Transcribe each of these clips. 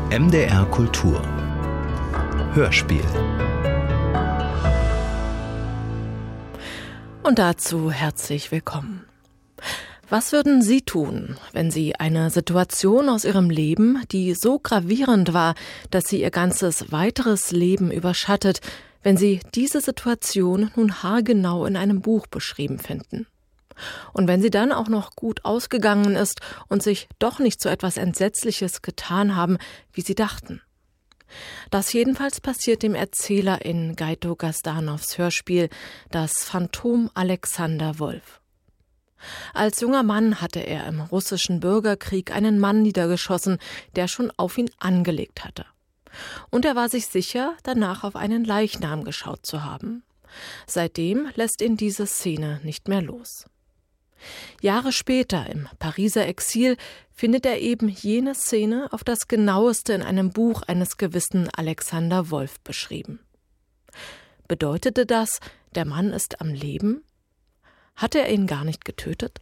MDR Kultur Hörspiel. Und dazu herzlich willkommen. Was würden Sie tun, wenn Sie eine Situation aus Ihrem Leben, die so gravierend war, dass sie Ihr ganzes weiteres Leben überschattet, wenn Sie diese Situation nun haargenau in einem Buch beschrieben finden? Und wenn sie dann auch noch gut ausgegangen ist und sich doch nicht so etwas Entsetzliches getan haben, wie Sie dachten? Das jedenfalls passiert dem Erzähler in Gaito Gazdanows Hörspiel Das Phantom Alexander Wolf. Als junger Mann hatte er im russischen Bürgerkrieg einen Mann niedergeschossen, der schon auf ihn angelegt hatte. Und er war sich sicher, danach auf einen Leichnam geschaut zu haben. Seitdem lässt ihn diese Szene nicht mehr los. Jahre später, im Pariser Exil, findet er eben jene Szene auf das Genaueste in einem Buch eines gewissen Alexander Wolf beschrieben. Bedeutete das, der Mann ist am Leben? Hatte er ihn gar nicht getötet?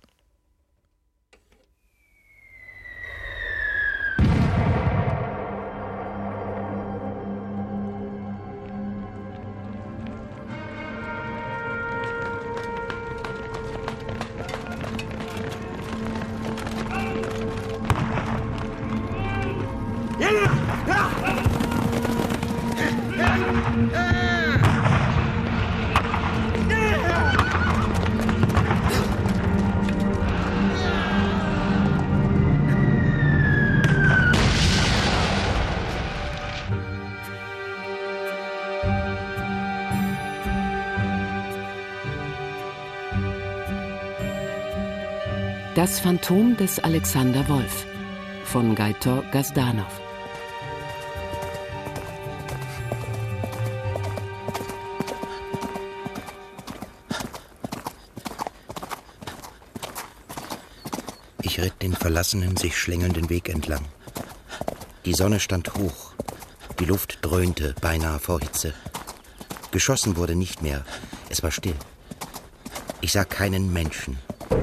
Das Phantom des Alexander Wolf von Gaito Gazdanow. Ich ritt den verlassenen, sich schlängelnden Weg entlang. Die Sonne stand hoch, die Luft dröhnte beinahe vor Hitze. Geschossen wurde nicht mehr, es war still. Ich sah keinen Menschen.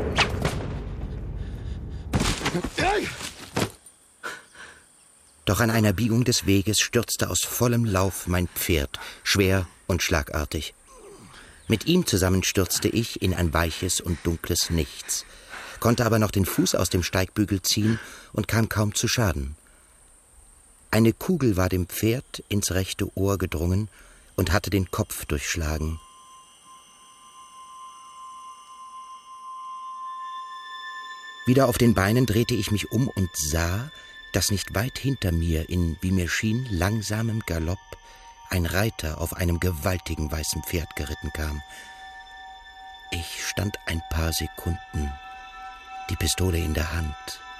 Doch an einer Biegung des Weges stürzte aus vollem Lauf mein Pferd, schwer und schlagartig. Mit ihm zusammen stürzte ich in ein weiches und dunkles Nichts, konnte aber noch den Fuß aus dem Steigbügel ziehen und kam kaum zu Schaden. Eine Kugel war dem Pferd ins rechte Ohr gedrungen und hatte den Kopf durchschlagen. Wieder auf den Beinen drehte ich mich um und sah, dass nicht weit hinter mir in, wie mir schien, langsamem Galopp ein Reiter auf einem gewaltigen weißen Pferd geritten kam. Ich stand ein paar Sekunden, die Pistole in der Hand.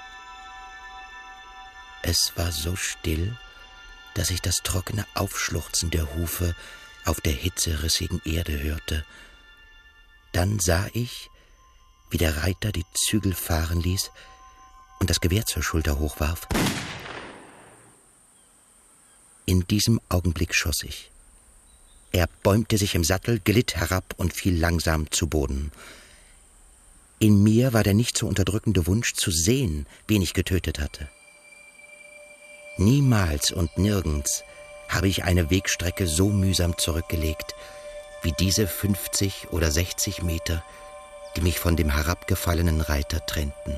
Es war so still, dass ich das trockene Aufschluchzen der Hufe auf der hitzerissigen Erde hörte. Dann sah ich, wie der Reiter die Zügel fahren ließ und das Gewehr zur Schulter hochwarf. In diesem Augenblick schoss ich. Er bäumte sich im Sattel, glitt herab und fiel langsam zu Boden. In mir war der nicht zu unterdrückende Wunsch zu sehen, wen ich getötet hatte. Niemals und nirgends habe ich eine Wegstrecke so mühsam zurückgelegt, wie diese 50 oder 60 Meter, die mich von dem herabgefallenen Reiter trennten.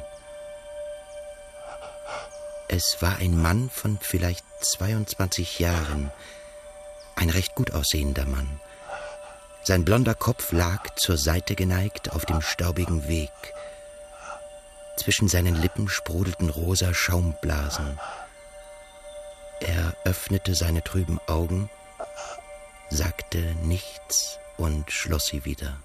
Es war ein Mann von vielleicht 22 Jahren, ein recht gut aussehender Mann. Sein blonder Kopf lag zur Seite geneigt auf dem staubigen Weg. Zwischen seinen Lippen sprudelten rosa Schaumblasen. Er öffnete seine trüben Augen, sagte nichts und schloss sie wieder.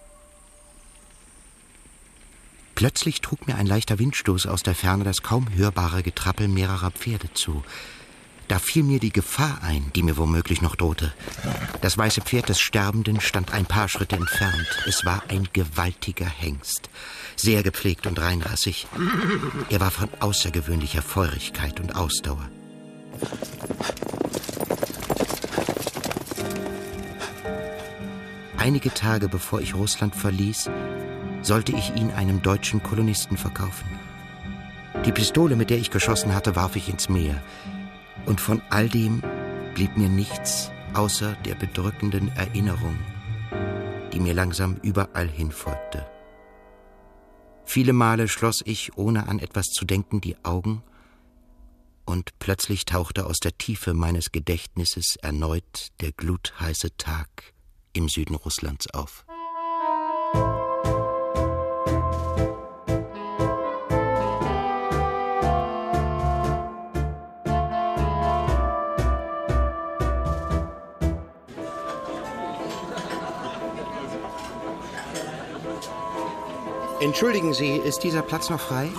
Plötzlich trug mir ein leichter Windstoß aus der Ferne das kaum hörbare Getrappel mehrerer Pferde zu. Da fiel mir die Gefahr ein, die mir womöglich noch drohte. Das weiße Pferd des Sterbenden stand ein paar Schritte entfernt. Es war ein gewaltiger Hengst, sehr gepflegt und reinrassig. Er war von außergewöhnlicher Feurigkeit und Ausdauer. Einige Tage bevor ich Russland verließ, sollte ich ihn einem deutschen Kolonisten verkaufen. Die Pistole, mit der ich geschossen hatte, warf ich ins Meer. Und von all dem blieb mir nichts außer der bedrückenden Erinnerung, die mir langsam überall hinfolgte. Viele Male schloss ich, ohne an etwas zu denken, die Augen, und plötzlich tauchte aus der Tiefe meines Gedächtnisses erneut der glutheiße Tag im Süden Russlands auf. Entschuldigen Sie, ist dieser Platz noch frei?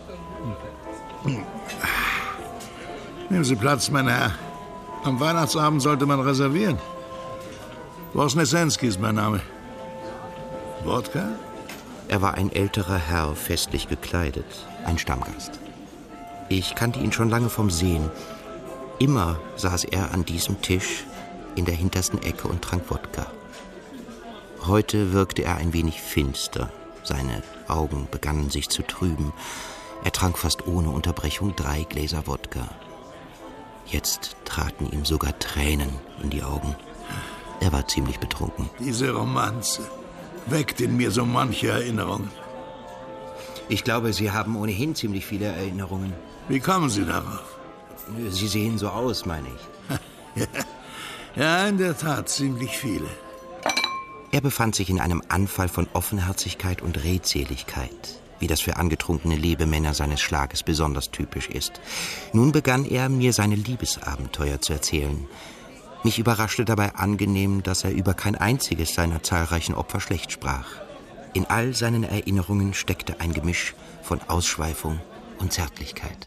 Nehmen Sie Platz, mein Herr. Am Weihnachtsabend sollte man reservieren. Wosnesensky ist mein Name. Wodka? Er war ein älterer Herr, festlich gekleidet, ein Stammgast. Ich kannte ihn schon lange vom Sehen. Immer saß er an diesem Tisch in der hintersten Ecke und trank Wodka. Heute wirkte er ein wenig finster. Seine Augen begannen sich zu trüben. Er trank fast ohne Unterbrechung 3 Gläser Wodka. Jetzt traten ihm sogar Tränen in die Augen. Er war ziemlich betrunken. Diese Romanze weckt in mir so manche Erinnerungen. Ich glaube, Sie haben ohnehin ziemlich viele Erinnerungen. Wie kommen Sie darauf? Sie sehen so aus, meine ich. Ja, in der Tat, ziemlich viele. Er befand sich in einem Anfall von Offenherzigkeit und Redseligkeit, wie das für angetrunkene Lebemänner seines Schlages besonders typisch ist. Nun begann er, mir seine Liebesabenteuer zu erzählen. Mich überraschte dabei angenehm, dass er über kein einziges seiner zahlreichen Opfer schlecht sprach. In all seinen Erinnerungen steckte ein Gemisch von Ausschweifung und Zärtlichkeit.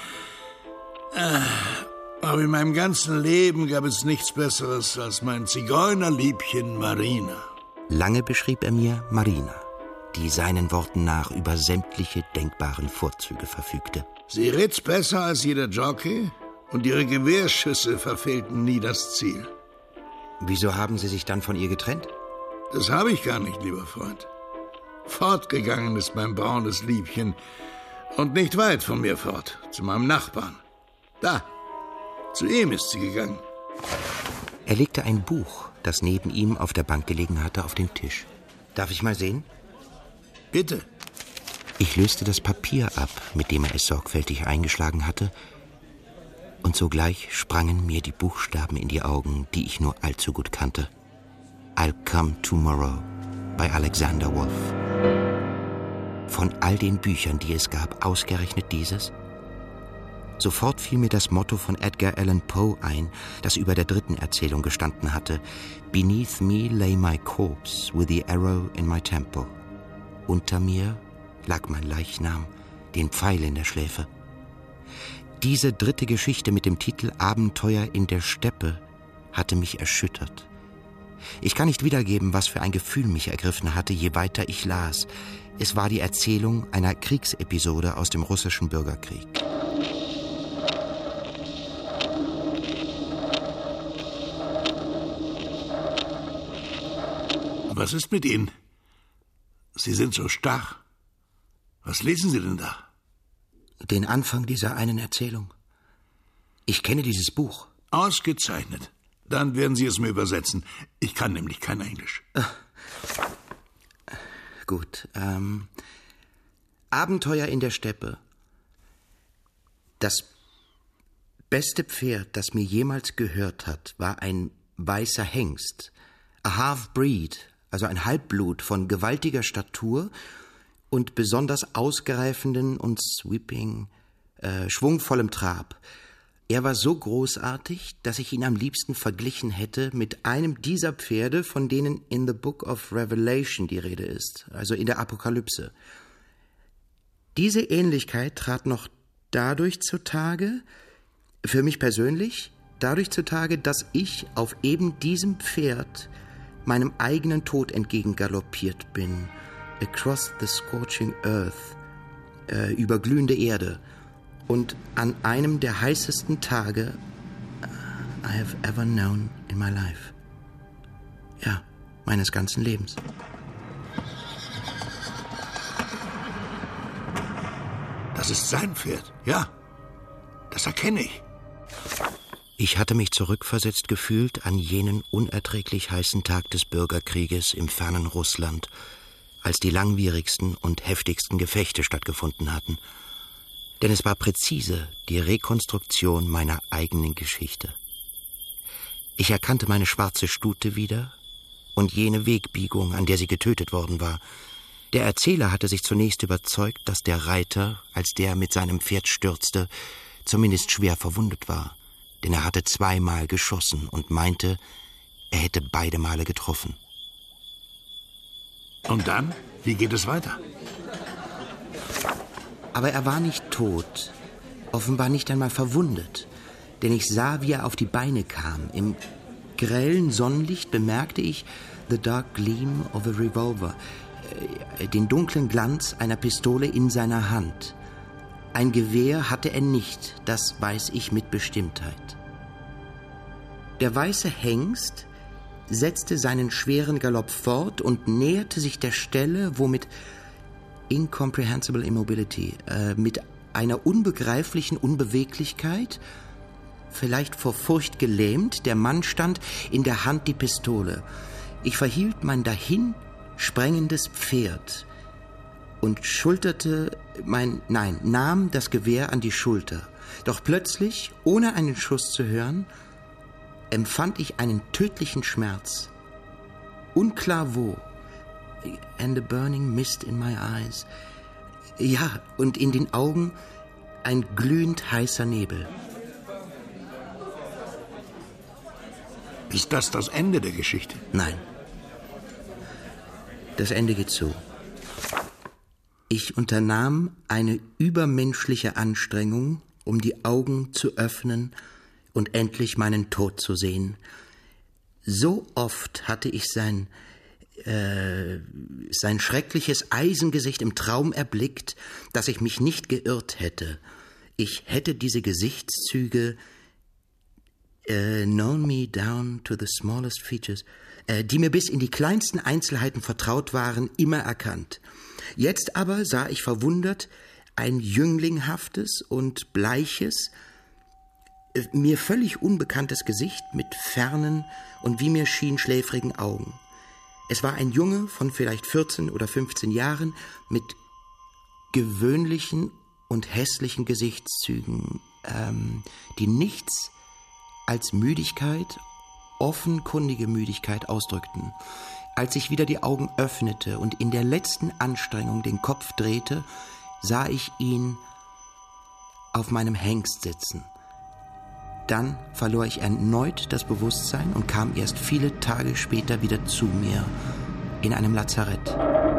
Aber in meinem ganzen Leben gab es nichts Besseres als mein Zigeunerliebchen Marina. Lange beschrieb er mir Marina, die seinen Worten nach über sämtliche denkbaren Vorzüge verfügte. Sie ritt besser als jeder Jockey und ihre Gewehrschüsse verfehlten nie das Ziel. Wieso haben Sie sich dann von ihr getrennt? Das habe ich gar nicht, lieber Freund. Fortgegangen ist mein braunes Liebchen und nicht weit von mir fort, zu meinem Nachbarn. Da, zu ihm ist sie gegangen. Er legte ein Buch, das neben ihm auf der Bank gelegen hatte, auf den Tisch. Darf ich mal sehen? Bitte. Ich löste das Papier ab, mit dem er es sorgfältig eingeschlagen hatte, und sogleich sprangen mir die Buchstaben in die Augen, die ich nur allzu gut kannte. I'll Come Tomorrow bei Alexander Wolff. Von all den Büchern, die es gab, ausgerechnet dieses? Sofort fiel mir das Motto von Edgar Allan Poe ein, das über der 3. Erzählung gestanden hatte. Beneath me lay my corpse with the arrow in my temple. Unter mir lag mein Leichnam, den Pfeil in der Schläfe. Diese 3. Geschichte mit dem Titel Abenteuer in der Steppe hatte mich erschüttert. Ich kann nicht wiedergeben, was für ein Gefühl mich ergriffen hatte, je weiter ich las. Es war die Erzählung einer Kriegsepisode aus dem russischen Bürgerkrieg. Was ist mit Ihnen? Sie sind so starr. Was lesen Sie denn da? Den Anfang dieser einen Erzählung. Ich kenne dieses Buch. Ausgezeichnet. Dann werden Sie es mir übersetzen. Ich kann nämlich kein Englisch. Gut. Abenteuer in der Steppe. Das beste Pferd, das mir jemals gehört hat, war ein weißer Hengst. A Half-Breed, also ein Halbblut von gewaltiger Statur und besonders ausgereifenden und schwungvollem Trab. Er war so großartig, dass ich ihn am liebsten verglichen hätte mit einem dieser Pferde, von denen in The Book of Revelation die Rede ist, also in der Apokalypse. Diese Ähnlichkeit trat noch dadurch zutage, für mich persönlich, dadurch zutage, dass ich auf eben diesem Pferd meinem eigenen Tod entgegengaloppiert bin, across the scorching earth, über glühende Erde, und an einem der heißesten Tage I have ever known in my life. Ja, meines ganzen Lebens. Das ist sein Pferd, ja. Das erkenne ich. Ich hatte mich zurückversetzt gefühlt an jenen unerträglich heißen Tag des Bürgerkrieges im fernen Russland, als die langwierigsten und heftigsten Gefechte stattgefunden hatten. Denn es war präzise die Rekonstruktion meiner eigenen Geschichte. Ich erkannte meine schwarze Stute wieder und jene Wegbiegung, an der sie getötet worden war. Der Erzähler hatte sich zunächst überzeugt, dass der Reiter, als der mit seinem Pferd stürzte, zumindest schwer verwundet war, denn er hatte 2-mal geschossen und meinte, er hätte beide Male getroffen. Und dann? Wie geht es weiter? Aber er war nicht tot, offenbar nicht einmal verwundet, denn ich sah, wie er auf die Beine kam. Im grellen Sonnenlicht bemerkte ich the dark gleam of a revolver, den dunklen Glanz einer Pistole in seiner Hand. Ein Gewehr hatte er nicht, das weiß ich mit Bestimmtheit. Der weiße Hengst setzte seinen schweren Galopp fort und näherte sich der Stelle, wo mit incomprehensible immobility, mit einer unbegreiflichen Unbeweglichkeit, vielleicht vor Furcht gelähmt, der Mann stand, in der Hand die Pistole. Ich verhielt mein dahin sprengendes Pferd und nahm das Gewehr an die Schulter. Doch plötzlich, ohne einen Schuss zu hören, empfand ich einen tödlichen Schmerz. Unklar wo. And a burning mist in my eyes. Ja, und in den Augen ein glühend heißer Nebel. Ist das das Ende der Geschichte? Nein. Das Ende geht so. Ich unternahm eine übermenschliche Anstrengung, um die Augen zu öffnen und endlich meinen Tod zu sehen. So oft hatte ich sein schreckliches Eisengesicht im Traum erblickt, dass ich mich nicht geirrt hätte. Ich hätte diese Gesichtszüge known me down to the smallest features, die mir bis in die kleinsten Einzelheiten vertraut waren, immer erkannt. Jetzt aber sah ich verwundert ein jünglinghaftes und bleiches, mir völlig unbekanntes Gesicht mit fernen und wie mir schien schläfrigen Augen. Es war ein Junge von vielleicht 14 oder 15 Jahren mit gewöhnlichen und hässlichen Gesichtszügen, die nichts als Müdigkeit, offenkundige Müdigkeit ausdrückten. Als ich wieder die Augen öffnete und in der letzten Anstrengung den Kopf drehte, sah ich ihn auf meinem Hengst sitzen. Dann verlor ich erneut das Bewusstsein und kam erst viele Tage später wieder zu mir in einem Lazarett.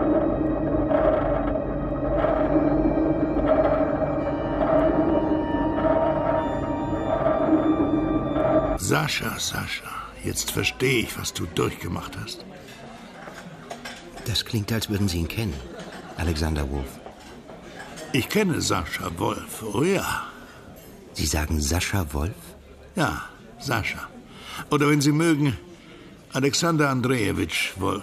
Sascha, jetzt verstehe ich, was du durchgemacht hast. Das klingt, als würden Sie ihn kennen, Alexander Wolf. Ich kenne Sascha Wolf, oh ja. Sie sagen Sascha Wolf? Ja, Sascha. Oder wenn Sie mögen, Alexander Andrejewitsch Wolf.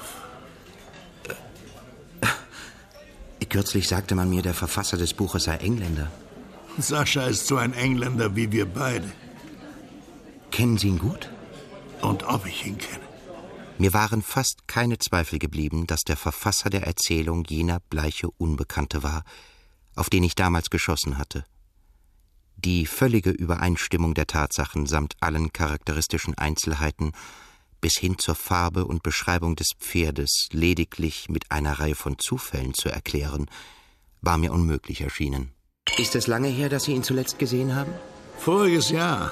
Kürzlich sagte man mir, der Verfasser des Buches sei Engländer. Sascha ist so ein Engländer wie wir beide. Kennen Sie ihn gut? Und ob ich ihn kenne? Mir waren fast keine Zweifel geblieben, dass der Verfasser der Erzählung jener bleiche Unbekannte war, auf den ich damals geschossen hatte. Die völlige Übereinstimmung der Tatsachen samt allen charakteristischen Einzelheiten bis hin zur Farbe und Beschreibung des Pferdes lediglich mit einer Reihe von Zufällen zu erklären, war mir unmöglich erschienen. Ist es lange her, dass Sie ihn zuletzt gesehen haben? Voriges Jahr.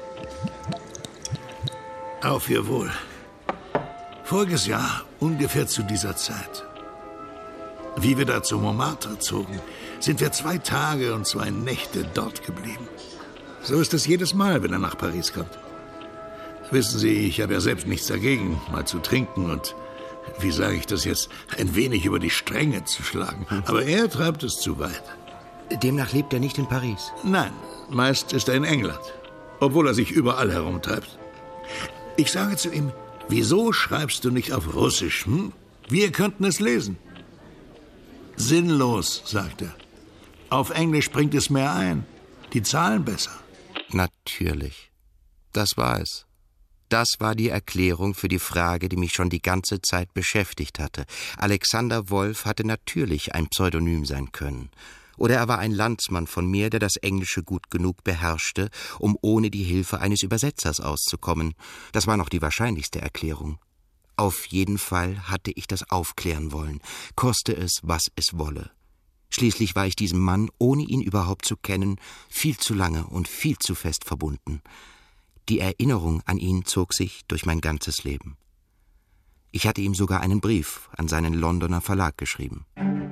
Auf Ihr Wohl. Voriges Jahr, ungefähr zu dieser Zeit. Wie wir da zu Montmartre zogen, sind wir 2 Tage und 2 Nächte dort geblieben. So ist es jedes Mal, wenn er nach Paris kommt. Wissen Sie, ich habe ja selbst nichts dagegen, mal zu trinken und, wie sage ich das jetzt, ein wenig über die Stränge zu schlagen. Aber er treibt es zu weit. Demnach lebt er nicht in Paris? Nein, meist ist er in England, obwohl er sich überall herumtreibt. Ich sage zu ihm, wieso schreibst du nicht auf Russisch? Wir könnten es lesen. Sinnlos, sagt er. Auf Englisch bringt es mehr ein. Die Zahlen besser. Natürlich. Das war es. Das war die Erklärung für die Frage, die mich schon die ganze Zeit beschäftigt hatte. Alexander Wolf hatte natürlich ein Pseudonym sein können. Oder er war ein Landsmann von mir, der das Englische gut genug beherrschte, um ohne die Hilfe eines Übersetzers auszukommen. Das war noch die wahrscheinlichste Erklärung. Auf jeden Fall hatte ich das aufklären wollen, koste es, was es wolle. Schließlich war ich diesem Mann, ohne ihn überhaupt zu kennen, viel zu lange und viel zu fest verbunden. Die Erinnerung an ihn zog sich durch mein ganzes Leben. Ich hatte ihm sogar einen Brief an seinen Londoner Verlag geschrieben.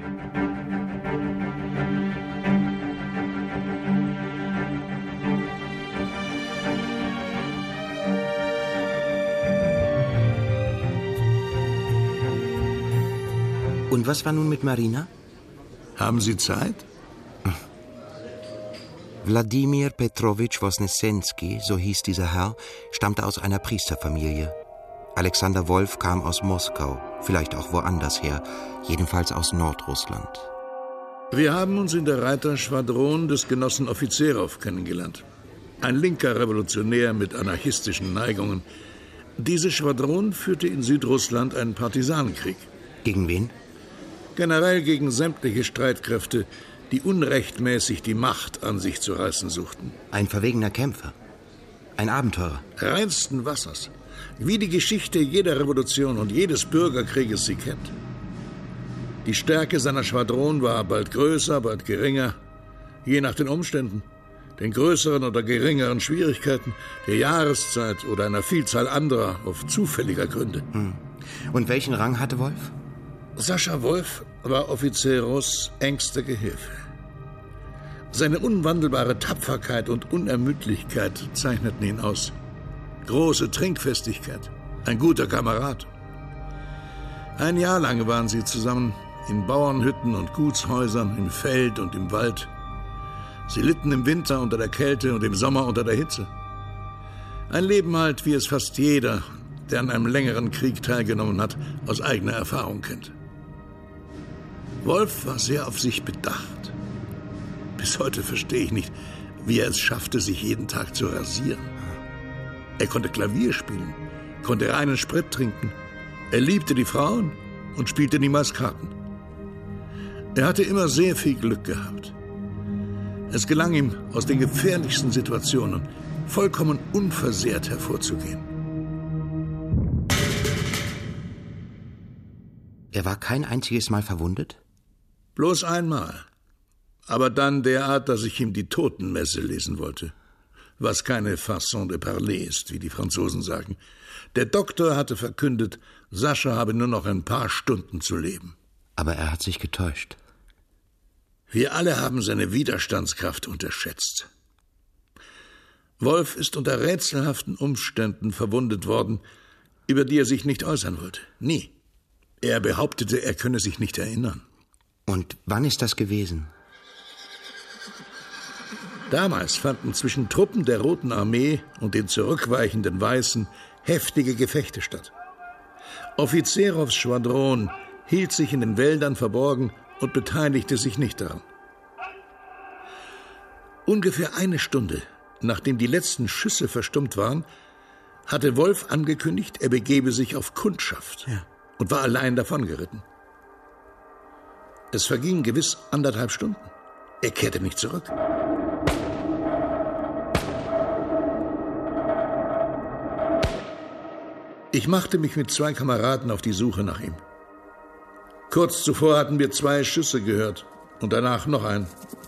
Und was war nun mit Marina? Haben Sie Zeit? Wladimir Petrowitsch Wosnesensky, so hieß dieser Herr, stammte aus einer Priesterfamilie. Alexander Wolf kam aus Moskau, vielleicht auch woanders her, jedenfalls aus Nordrussland. Wir haben uns in der Reiterschwadron des Genossen Offizerow kennengelernt. Ein linker Revolutionär mit anarchistischen Neigungen. Diese Schwadron führte in Südrussland einen Partisanenkrieg. Gegen wen? Generell gegen sämtliche Streitkräfte, die unrechtmäßig die Macht an sich zu reißen suchten. Ein verwegener Kämpfer. Ein Abenteurer. Reinsten Wassers. Wie die Geschichte jeder Revolution und jedes Bürgerkrieges sie kennt. Die Stärke seiner Schwadron war bald größer, bald geringer, je nach den Umständen, den größeren oder geringeren Schwierigkeiten, der Jahreszeit oder einer Vielzahl anderer, auf zufälliger Gründe. Und welchen Rang hatte Wolf? Sascha Wolf war Officeros engster Gehilfe. Seine unwandelbare Tapferkeit und Unermüdlichkeit zeichneten ihn aus. Große Trinkfestigkeit, ein guter Kamerad. Ein Jahr lang waren sie zusammen in Bauernhütten und Gutshäusern, im Feld und im Wald. Sie litten im Winter unter der Kälte und im Sommer unter der Hitze. Ein Leben halt, wie es fast jeder, der an einem längeren Krieg teilgenommen hat, aus eigener Erfahrung kennt. Wolf war sehr auf sich bedacht. Bis heute verstehe ich nicht, wie er es schaffte, sich jeden Tag zu rasieren. Er konnte Klavier spielen, konnte reinen Sprit trinken. Er liebte die Frauen und spielte niemals Karten. Er hatte immer sehr viel Glück gehabt. Es gelang ihm, aus den gefährlichsten Situationen vollkommen unversehrt hervorzugehen. Er war kein einziges Mal verwundet? Bloß einmal. Aber dann derart, dass ich ihm die Totenmesse lesen wollte. Was keine Façon de parler ist, wie die Franzosen sagen. Der Doktor hatte verkündet, Sascha habe nur noch ein paar Stunden zu leben. Aber er hat sich getäuscht. Wir alle haben seine Widerstandskraft unterschätzt. Wolf ist unter rätselhaften Umständen verwundet worden, über die er sich nicht äußern wollte. Nie. Er behauptete, er könne sich nicht erinnern. Und wann ist das gewesen? Damals fanden zwischen Truppen der Roten Armee und den zurückweichenden Weißen heftige Gefechte statt. Officerows Schwadron hielt sich in den Wäldern verborgen und beteiligte sich nicht daran. Ungefähr eine Stunde, nachdem die letzten Schüsse verstummt waren, hatte Wolf angekündigt, er begebe sich auf Kundschaft und war allein davongeritten. Es vergingen gewiss 1,5 Stunden. Er kehrte nicht zurück. Ich machte mich mit 2 Kameraden auf die Suche nach ihm. Kurz zuvor hatten wir 2 Schüsse gehört und danach noch einen.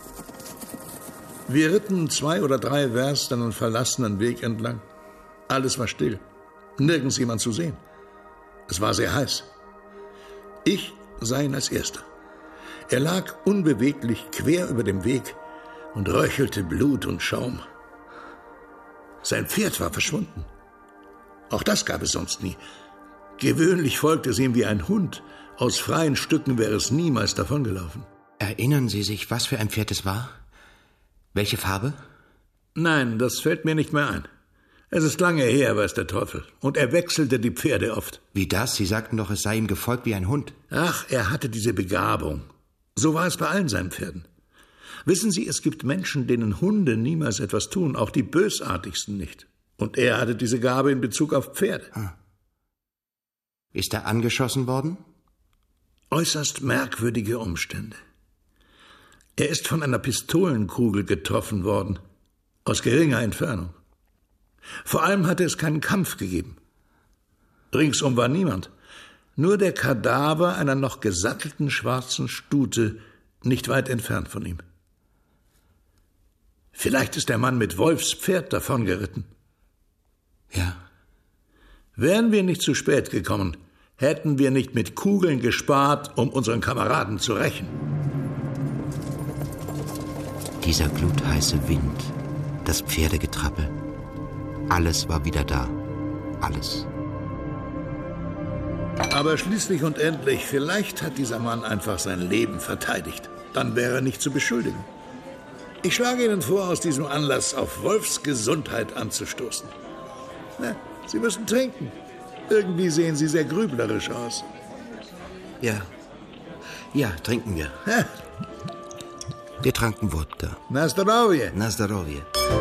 Wir ritten 2 oder 3 Werst einen verlassenen Weg entlang. Alles war still, nirgends jemand zu sehen. Es war sehr heiß. Ich sah ihn als Erster. Er lag unbeweglich quer über dem Weg und röchelte Blut und Schaum. Sein Pferd war verschwunden. Auch das gab es sonst nie. Gewöhnlich folgte es ihm wie ein Hund. Aus freien Stücken wäre es niemals davongelaufen. Erinnern Sie sich, was für ein Pferd es war? Welche Farbe? Nein, das fällt mir nicht mehr ein. Es ist lange her, weiß der Teufel. Und er wechselte die Pferde oft. Wie das? Sie sagten doch, es sei ihm gefolgt wie ein Hund. Ach, er hatte diese Begabung. So war es bei allen seinen Pferden. Wissen Sie, es gibt Menschen, denen Hunde niemals etwas tun, auch die bösartigsten nicht. Und er hatte diese Gabe in Bezug auf Pferde. Ist er angeschossen worden? Äußerst merkwürdige Umstände. Er ist von einer Pistolenkugel getroffen worden, aus geringer Entfernung. Vor allem hatte es keinen Kampf gegeben. Ringsum war niemand, nur der Kadaver einer noch gesattelten schwarzen Stute nicht weit entfernt von ihm. Vielleicht ist der Mann mit Wolfs Pferd davongeritten. Ja. Wären wir nicht zu spät gekommen, hätten wir nicht mit Kugeln gespart, um unseren Kameraden zu rächen. Dieser glutheiße Wind, das Pferdegetrappel, alles war wieder da. Alles. Aber schließlich und endlich, vielleicht hat dieser Mann einfach sein Leben verteidigt. Dann wäre er nicht zu beschuldigen. Ich schlage Ihnen vor, aus diesem Anlass auf Wolfs Gesundheit anzustoßen. Na, Sie müssen trinken. Irgendwie sehen Sie sehr grüblerisch aus. Ja, trinken wir. Wir tranken Wodka. Na zdrowie. Na zdrowie.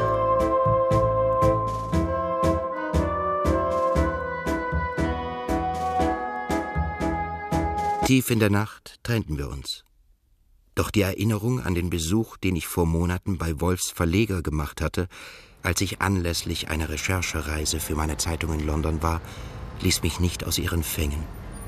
Tief in der Nacht trennten wir uns. Doch die Erinnerung an den Besuch, den ich vor Monaten bei Wolfs Verleger gemacht hatte, als ich anlässlich einer Recherchereise für meine Zeitung in London war, ließ mich nicht aus ihren Fängen.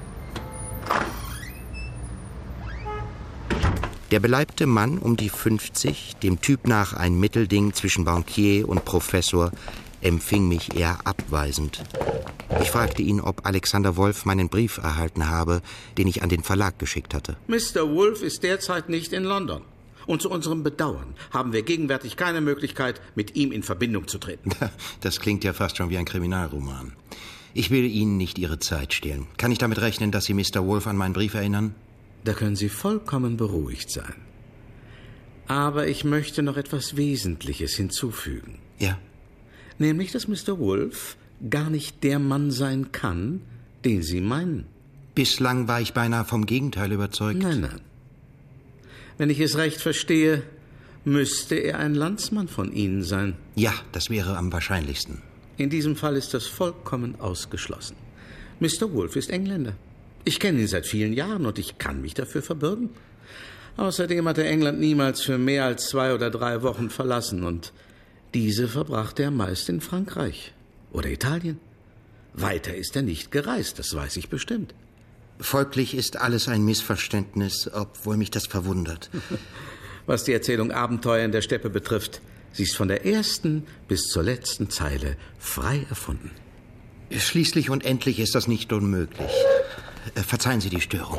Der beleibte Mann um die 50, dem Typ nach ein Mittelding zwischen Bankier und Professor, empfing mich eher abweisend. Ich fragte ihn, ob Alexander Wolf meinen Brief erhalten habe, den ich an den Verlag geschickt hatte. Mr. Wolf ist derzeit nicht in London. Und zu unserem Bedauern haben wir gegenwärtig keine Möglichkeit, mit ihm in Verbindung zu treten. Das klingt ja fast schon wie ein Kriminalroman. Ich will Ihnen nicht Ihre Zeit stehlen. Kann ich damit rechnen, dass Sie Mr. Wolf an meinen Brief erinnern? Da können Sie vollkommen beruhigt sein. Aber ich möchte noch etwas Wesentliches hinzufügen. Ja. Nämlich, dass Mr. Wolf gar nicht der Mann sein kann, den Sie meinen. Bislang war ich beinahe vom Gegenteil überzeugt. Nein. Wenn ich es recht verstehe, müsste er ein Landsmann von Ihnen sein. Ja, das wäre am wahrscheinlichsten. In diesem Fall ist das vollkommen ausgeschlossen. Mr. Wolf ist Engländer. Ich kenne ihn seit vielen Jahren und ich kann mich dafür verbürgen. Außerdem hat er England niemals für mehr als 2 oder 3 Wochen verlassen und diese verbrachte er meist in Frankreich oder Italien. Weiter ist er nicht gereist, das weiß ich bestimmt. Folglich ist alles ein Missverständnis, obwohl mich das verwundert. Was die Erzählung Abenteuer in der Steppe betrifft, sie ist von der ersten bis zur letzten Zeile frei erfunden. Schließlich und endlich ist das nicht unmöglich. Verzeihen Sie die Störung.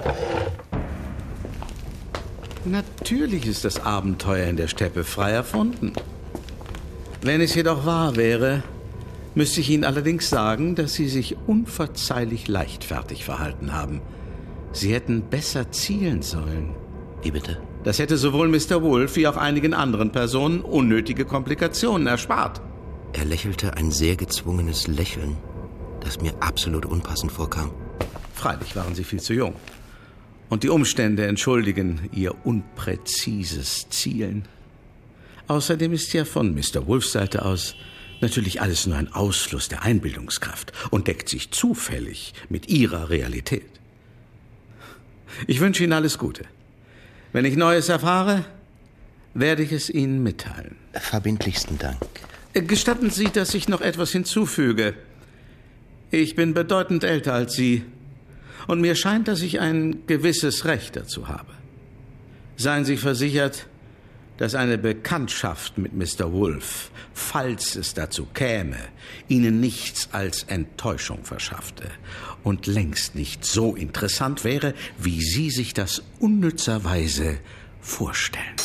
Natürlich ist das Abenteuer in der Steppe frei erfunden. Wenn es jedoch wahr wäre, müsste ich Ihnen allerdings sagen, dass Sie sich unverzeihlich leichtfertig verhalten haben. Sie hätten besser zielen sollen. Wie bitte? Das hätte sowohl Mr. Wolf wie auch einigen anderen Personen unnötige Komplikationen erspart. Er lächelte ein sehr gezwungenes Lächeln, das mir absolut unpassend vorkam. Freilich waren Sie viel zu jung. Und die Umstände entschuldigen Ihr unpräzises Zielen. Außerdem ist ja von Mr. Wolfs Seite aus natürlich alles nur ein Ausfluss der Einbildungskraft und deckt sich zufällig mit Ihrer Realität. Ich wünsche Ihnen alles Gute. Wenn ich Neues erfahre, werde ich es Ihnen mitteilen. Verbindlichsten Dank. Gestatten Sie, dass ich noch etwas hinzufüge. Ich bin bedeutend älter als Sie und mir scheint, dass ich ein gewisses Recht dazu habe. Seien Sie versichert, dass eine Bekanntschaft mit Mr. Wolf, falls es dazu käme, Ihnen nichts als Enttäuschung verschaffte und längst nicht so interessant wäre, wie Sie sich das unnützerweise vorstellen.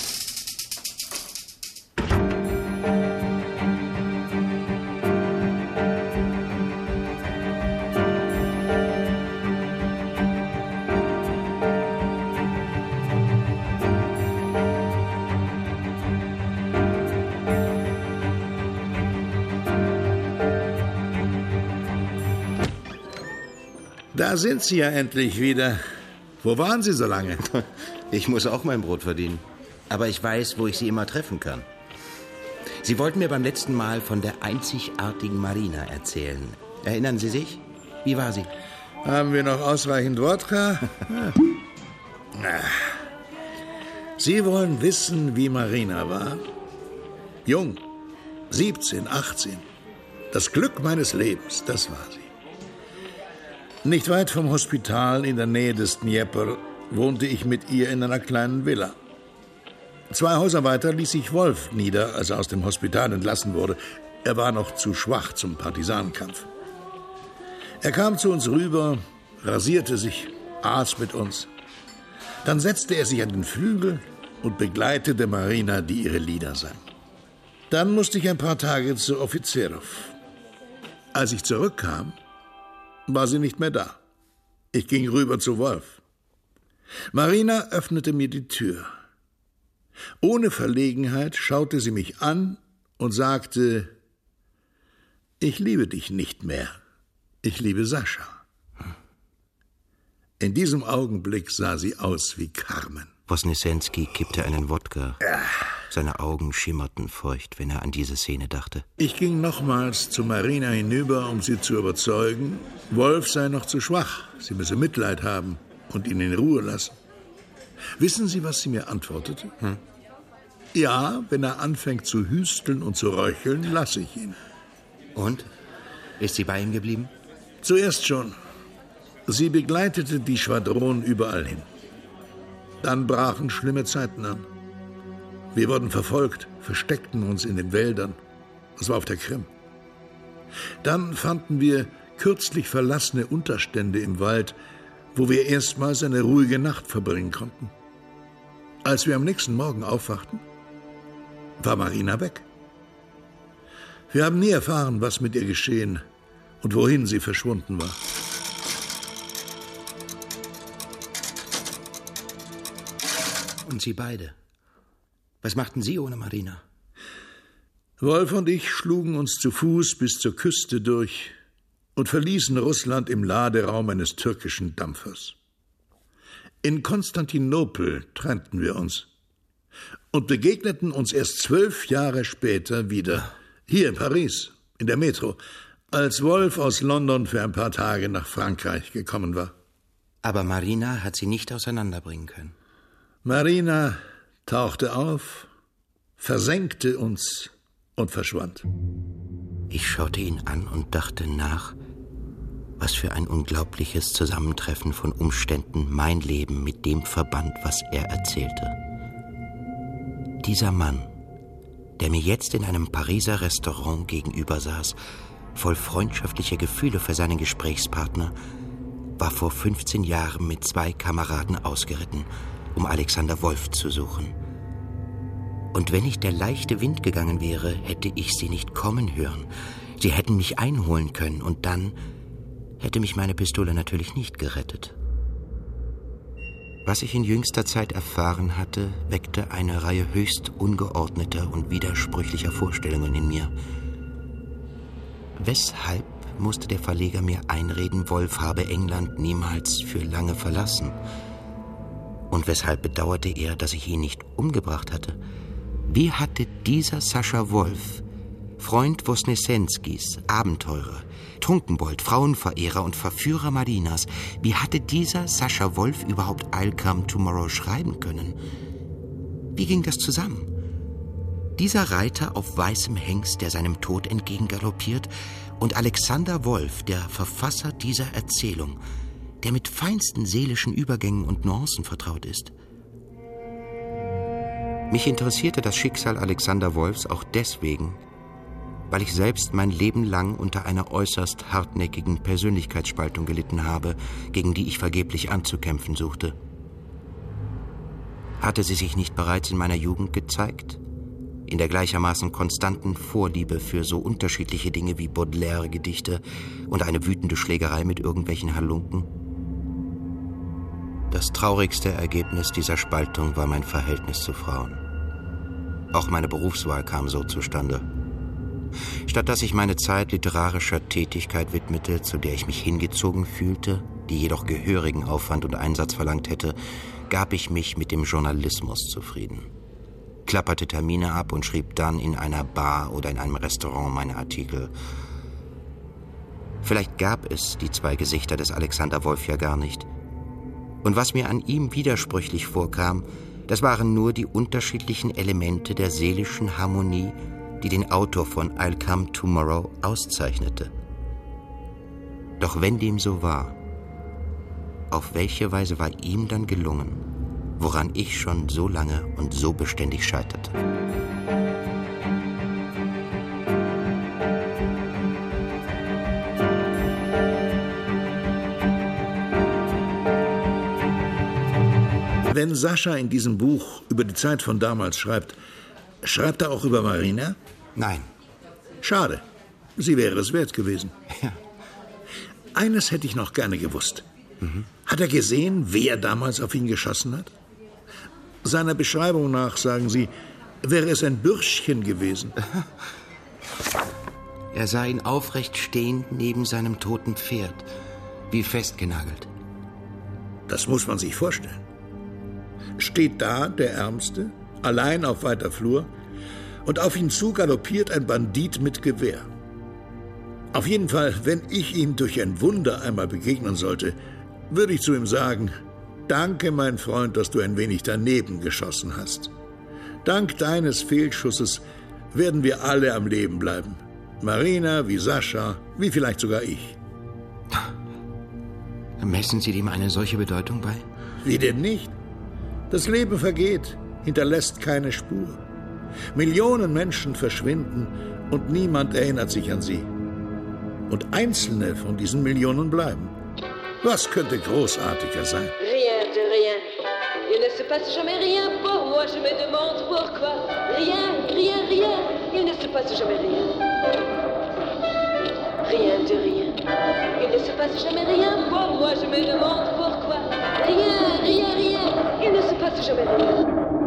Da sind Sie ja endlich wieder. Wo waren Sie so lange? Ich muss auch mein Brot verdienen. Aber ich weiß, wo ich Sie immer treffen kann. Sie wollten mir beim letzten Mal von der einzigartigen Marina erzählen. Erinnern Sie sich? Wie war sie? Haben wir noch ausreichend Wodka? Sie wollen wissen, wie Marina war? Jung, 17, 18. Das Glück meines Lebens, das war sie. Nicht weit vom Hospital in der Nähe des Dnieper wohnte ich mit ihr in einer kleinen Villa. 2 Häuser weiter ließ sich Wolf nieder, als er aus dem Hospital entlassen wurde. Er war noch zu schwach zum Partisanenkampf. Er kam zu uns rüber, rasierte sich, aß mit uns. Dann setzte er sich an den Flügel und begleitete Marina, die ihre Lieder sang. Dann musste ich ein paar Tage zu Offizierow. Als ich zurückkam, war sie nicht mehr da. Ich ging rüber zu Wolf. Marina öffnete mir die Tür. Ohne Verlegenheit schaute sie mich an und sagte: Ich liebe dich nicht mehr. Ich liebe Sascha. In diesem Augenblick sah sie aus wie Carmen. Wosniewski kippte einen Wodka. Seine Augen schimmerten feucht, wenn er an diese Szene dachte. Ich ging nochmals zu Marina hinüber, um sie zu überzeugen, Wolf sei noch zu schwach, sie müsse Mitleid haben und ihn in Ruhe lassen. Wissen Sie, was sie mir antwortete? Ja, wenn er anfängt zu hüsteln und zu röcheln, lasse ich ihn. Und? Ist sie bei ihm geblieben? Zuerst schon. Sie begleitete die Schwadron überall hin. Dann brachen schlimme Zeiten an. Wir wurden verfolgt, versteckten uns in den Wäldern. Das war auf der Krim. Dann fanden wir kürzlich verlassene Unterstände im Wald, wo wir erstmals eine ruhige Nacht verbringen konnten. Als wir am nächsten Morgen aufwachten, war Marina weg. Wir haben nie erfahren, was mit ihr geschehen und wohin sie verschwunden war. Und Sie beide? Was machten Sie ohne Marina? Wolf und ich schlugen uns zu Fuß bis zur Küste durch und verließen Russland im Laderaum eines türkischen Dampfers. In Konstantinopel trennten wir uns und begegneten uns erst 12 Jahre später wieder, hier in Paris, in der Metro, als Wolf aus London für ein paar Tage nach Frankreich gekommen war. Aber Marina hat Sie nicht auseinanderbringen können. Marina tauchte auf, versenkte uns und verschwand. Ich schaute ihn an und dachte nach, was für ein unglaubliches Zusammentreffen von Umständen mein Leben mit dem verband, was er erzählte. Dieser Mann, der mir jetzt in einem Pariser Restaurant gegenüber saß, voll freundschaftlicher Gefühle für seinen Gesprächspartner, war vor 15 Jahren mit 2 Kameraden ausgeritten, um Alexander Wolf zu suchen. Und wenn nicht der leichte Wind gegangen wäre, hätte ich sie nicht kommen hören. Sie hätten mich einholen können und dann hätte mich meine Pistole natürlich nicht gerettet. Was ich in jüngster Zeit erfahren hatte, weckte eine Reihe höchst ungeordneter und widersprüchlicher Vorstellungen in mir. Weshalb musste der Verleger mir einreden, Wolf habe England niemals für lange verlassen? Und weshalb bedauerte er, dass ich ihn nicht umgebracht hatte? Wie hatte dieser Sascha Wolf, Freund Wosniewskis, Abenteurer, Trunkenbold, Frauenverehrer und Verführer Marinas, wie hatte dieser Sascha Wolf überhaupt I'll Come Tomorrow schreiben können? Wie ging das zusammen? Dieser Reiter auf weißem Hengst, der seinem Tod entgegengaloppiert, und Alexander Wolf, der Verfasser dieser Erzählung, der mit feinsten seelischen Übergängen und Nuancen vertraut ist. Mich interessierte das Schicksal Alexander Wolfs auch deswegen, weil ich selbst mein Leben lang unter einer äußerst hartnäckigen Persönlichkeitsspaltung gelitten habe, gegen die ich vergeblich anzukämpfen suchte. Hatte sie sich nicht bereits in meiner Jugend gezeigt? In der gleichermaßen konstanten Vorliebe für so unterschiedliche Dinge wie Baudelaire-Gedichte und eine wütende Schlägerei mit irgendwelchen Halunken? Das traurigste Ergebnis dieser Spaltung war mein Verhältnis zu Frauen. Auch meine Berufswahl kam so zustande. Statt dass ich meine Zeit literarischer Tätigkeit widmete, zu der ich mich hingezogen fühlte, die jedoch gehörigen Aufwand und Einsatz verlangt hätte, gab ich mich mit dem Journalismus zufrieden. klapperte Termine ab und schrieb dann in einer Bar oder in einem Restaurant meine Artikel. Vielleicht gab es die zwei Gesichter des Alexander Wolff ja gar nicht. Und was mir an ihm widersprüchlich vorkam, das waren nur die unterschiedlichen Elemente der seelischen Harmonie, die den Autor von I'll Come Tomorrow auszeichnete. Doch wenn dem so war, auf welche Weise war ihm dann gelungen, woran ich schon so lange und so beständig scheiterte? Wenn Sascha in diesem Buch über die Zeit von damals schreibt, schreibt er auch über Marina? Nein. Schade. Sie wäre es wert gewesen. Ja. Eines hätte ich noch gerne gewusst. Hat er gesehen, wer damals auf ihn geschossen hat? Seiner Beschreibung nach, sagen Sie, wäre es ein Bürschchen gewesen. Er sah ihn aufrecht stehend neben seinem toten Pferd, wie festgenagelt. Das muss man sich vorstellen. Steht da der Ärmste, allein auf weiter Flur, und auf ihn zu galoppiert ein Bandit mit Gewehr. Auf jeden Fall, wenn ich ihm durch ein Wunder einmal begegnen sollte, würde ich zu ihm sagen: Danke, mein Freund, dass du ein wenig daneben geschossen hast. Dank deines Fehlschusses werden wir alle am Leben bleiben. Marina, wie Sascha, wie vielleicht sogar ich. Messen Sie dem eine solche Bedeutung bei? Wie denn nicht? Das Leben vergeht, hinterlässt keine Spur. Millionen Menschen verschwinden und niemand erinnert sich an sie. Und einzelne von diesen Millionen bleiben. Was könnte großartiger sein? Rien de rien. Il ne se passe jamais rien pour moi, je me demande pourquoi. Rien, rien, rien. Il ne se passe jamais rien. Rien de rien. Il ne se passe jamais rien pour moi, je me demande pourquoi. Rien, rien, rien. Il ne se passe jamais rien.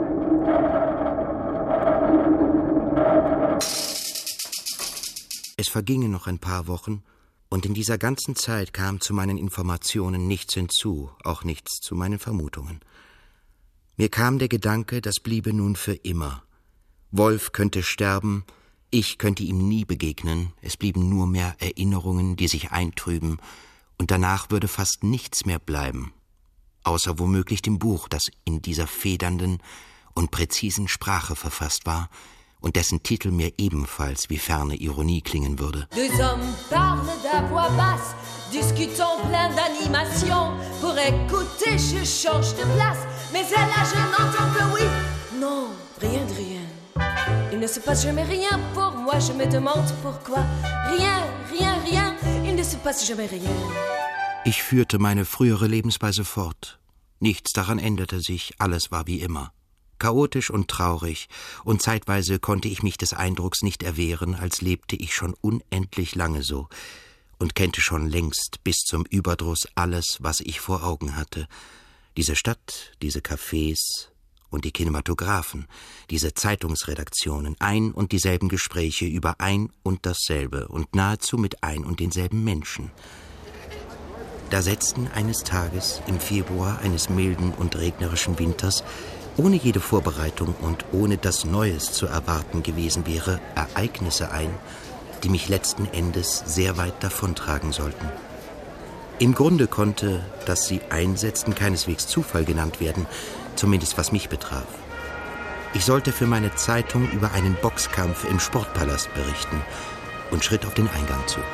Es vergingen noch ein paar Wochen, und in dieser ganzen Zeit kam zu meinen Informationen nichts hinzu, auch nichts zu meinen Vermutungen. Mir kam der Gedanke, das bliebe nun für immer. Wolff könnte sterben, ich könnte ihm nie begegnen, es blieben nur mehr Erinnerungen, die sich eintrüben, und danach würde fast nichts mehr bleiben, außer womöglich dem Buch, das in dieser federnden und präzisen Sprache verfasst war, und dessen Titel mir ebenfalls wie ferne Ironie klingen würde. Deux hommes parlent d'à voix basse, discutant plein d'animation. Pour écouter, je change de place, mais elle là, je n'entends que oui. Non, rien de rien. Il ne se passe jamais rien pour moi, je me demande pourquoi. Rien, rien, rien, il ne se passe jamais rien. Ich führte meine frühere Lebensweise fort. Nichts daran änderte sich, alles war wie immer. Chaotisch und traurig, und zeitweise konnte ich mich des Eindrucks nicht erwehren, als lebte ich schon unendlich lange so und kennte schon längst bis zum Überdruss alles, was ich vor Augen hatte. Diese Stadt, diese Cafés und die Kinematographen, diese Zeitungsredaktionen, ein und dieselben Gespräche über ein und dasselbe und nahezu mit ein und denselben Menschen. Da setzten eines Tages im Februar eines milden und regnerischen Winters, ohne jede Vorbereitung und ohne dass Neues zu erwarten gewesen wäre, Ereignisse ein, die mich letzten Endes sehr weit davontragen sollten. Im Grunde konnte, dass sie einsetzten, keineswegs Zufall genannt werden, zumindest was mich betraf. Ich sollte für meine Zeitung über einen Boxkampf im Sportpalast berichten und schritt auf den Eingang zu.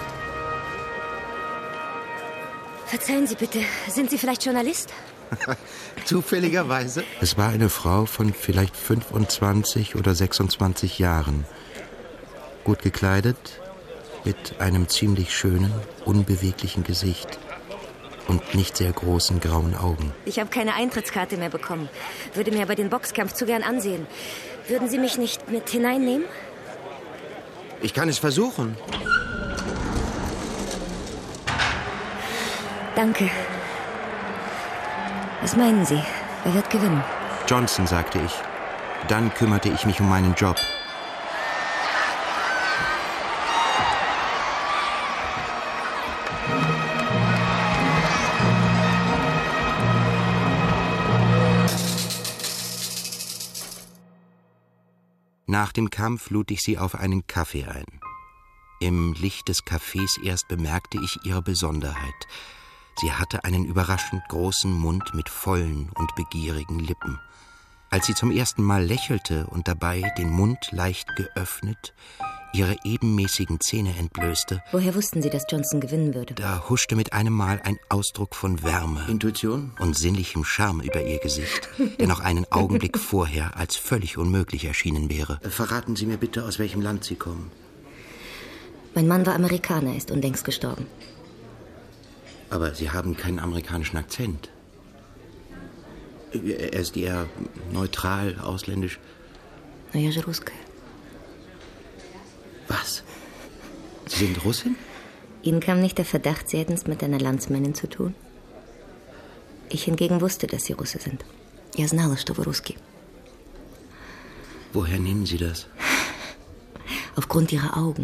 Verzeihen Sie bitte, sind Sie vielleicht Journalist? Zufälligerweise? Es war eine Frau von vielleicht 25 oder 26 Jahren. Gut gekleidet, mit einem ziemlich schönen, unbeweglichen Gesicht und nicht sehr großen grauen Augen. Ich habe keine Eintrittskarte mehr bekommen, würde mir aber den Boxkampf zu gern ansehen. Würden Sie mich nicht mit hineinnehmen? Ich kann es versuchen. Danke. Was meinen Sie? Wer wird gewinnen? Johnson, sagte ich. Dann kümmerte ich mich um meinen Job. Nach dem Kampf lud ich sie auf einen Kaffee ein. Im Licht des Cafés erst bemerkte ich ihre Besonderheit. Sie hatte einen überraschend großen Mund mit vollen und begierigen Lippen. Als sie zum ersten Mal lächelte und dabei den Mund leicht geöffnet, ihre ebenmäßigen Zähne entblößte. Woher wussten Sie, dass Johnson gewinnen würde? Da huschte mit einem Mal ein Ausdruck von Wärme, Intuition und sinnlichem Charme über ihr Gesicht, der noch einen Augenblick vorher als völlig unmöglich erschienen wäre. Verraten Sie mir bitte, aus welchem Land Sie kommen. Mein Mann war Amerikaner, ist unlängst gestorben. Aber Sie haben keinen amerikanischen Akzent. Er ist eher neutral, ausländisch. Na ja, Ruska. Was? Sie sind Russin? Ihnen kam nicht der Verdacht, Sie hätten es mit einer Landsmännin zu tun? Ich hingegen wusste, dass Sie Russe sind. Я знала, что вы русский. Woher nehmen Sie das? Aufgrund Ihrer Augen.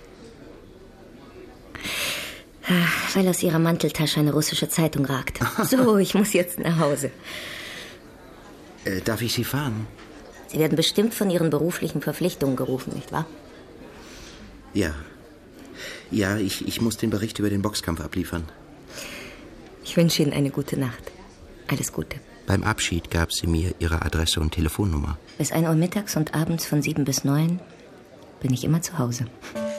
Weil aus Ihrer Manteltasche eine russische Zeitung ragt. So, ich muss jetzt nach Hause. Darf ich Sie fahren? Sie werden bestimmt von Ihren beruflichen Verpflichtungen gerufen, nicht wahr? Ja. Ja, ich muss den Bericht über den Boxkampf abliefern. Ich wünsche Ihnen eine gute Nacht. Alles Gute. Beim Abschied gab sie mir ihre Adresse und Telefonnummer. Bis 1 Uhr mittags und abends von 7 bis 9 bin ich immer zu Hause.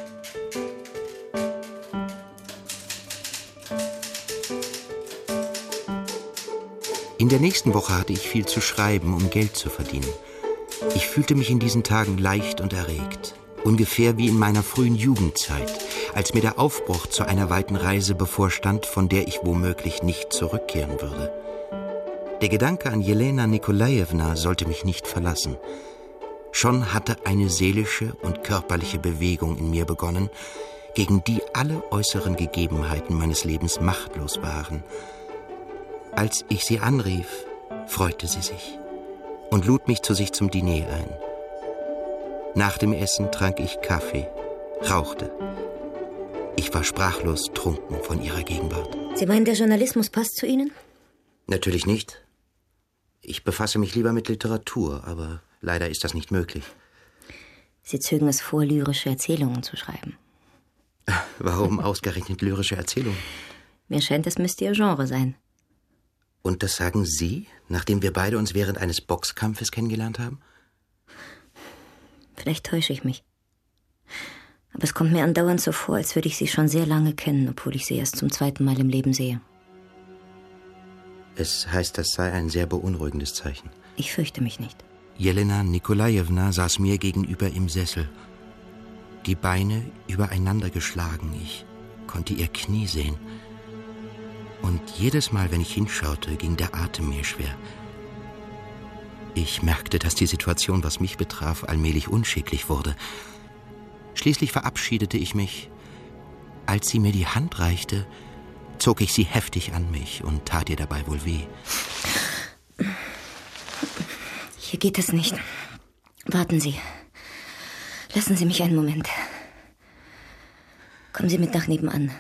In der nächsten Woche hatte ich viel zu schreiben, um Geld zu verdienen. Ich fühlte mich in diesen Tagen leicht und erregt. Ungefähr wie in meiner frühen Jugendzeit, als mir der Aufbruch zu einer weiten Reise bevorstand, von der ich womöglich nicht zurückkehren würde. Der Gedanke an Jelena Nikolajewna sollte mich nicht verlassen. Schon hatte eine seelische und körperliche Bewegung in mir begonnen, gegen die alle äußeren Gegebenheiten meines Lebens machtlos waren. Als ich sie anrief, freute sie sich und lud mich zu sich zum Diner ein. Nach dem Essen trank ich Kaffee, rauchte. Ich war sprachlos trunken von ihrer Gegenwart. Sie meinen, der Journalismus passt zu Ihnen? Natürlich nicht. Ich befasse mich lieber mit Literatur, aber leider ist das nicht möglich. Sie zögen es vor, lyrische Erzählungen zu schreiben. Warum ausgerechnet lyrische Erzählungen? Mir scheint, es müsste Ihr Genre sein. Und das sagen Sie, nachdem wir beide uns während eines Boxkampfes kennengelernt haben? Vielleicht täusche ich mich. Aber es kommt mir andauernd so vor, als würde ich Sie schon sehr lange kennen, obwohl ich Sie erst zum 2. Mal im Leben sehe. Es heißt, das sei ein sehr beunruhigendes Zeichen. Ich fürchte mich nicht. Jelena Nikolajewna saß mir gegenüber im Sessel. Die Beine übereinander geschlagen. Ich konnte ihr Knie sehen. Und jedes Mal, wenn ich hinschaute, ging der Atem mir schwer. Ich merkte, dass die Situation, was mich betraf, allmählich unschicklich wurde. Schließlich verabschiedete ich mich. Als sie mir die Hand reichte, zog ich sie heftig an mich und tat ihr dabei wohl weh. Hier geht es nicht. Warten Sie. Lassen Sie mich einen Moment. Kommen Sie mit nach nebenan.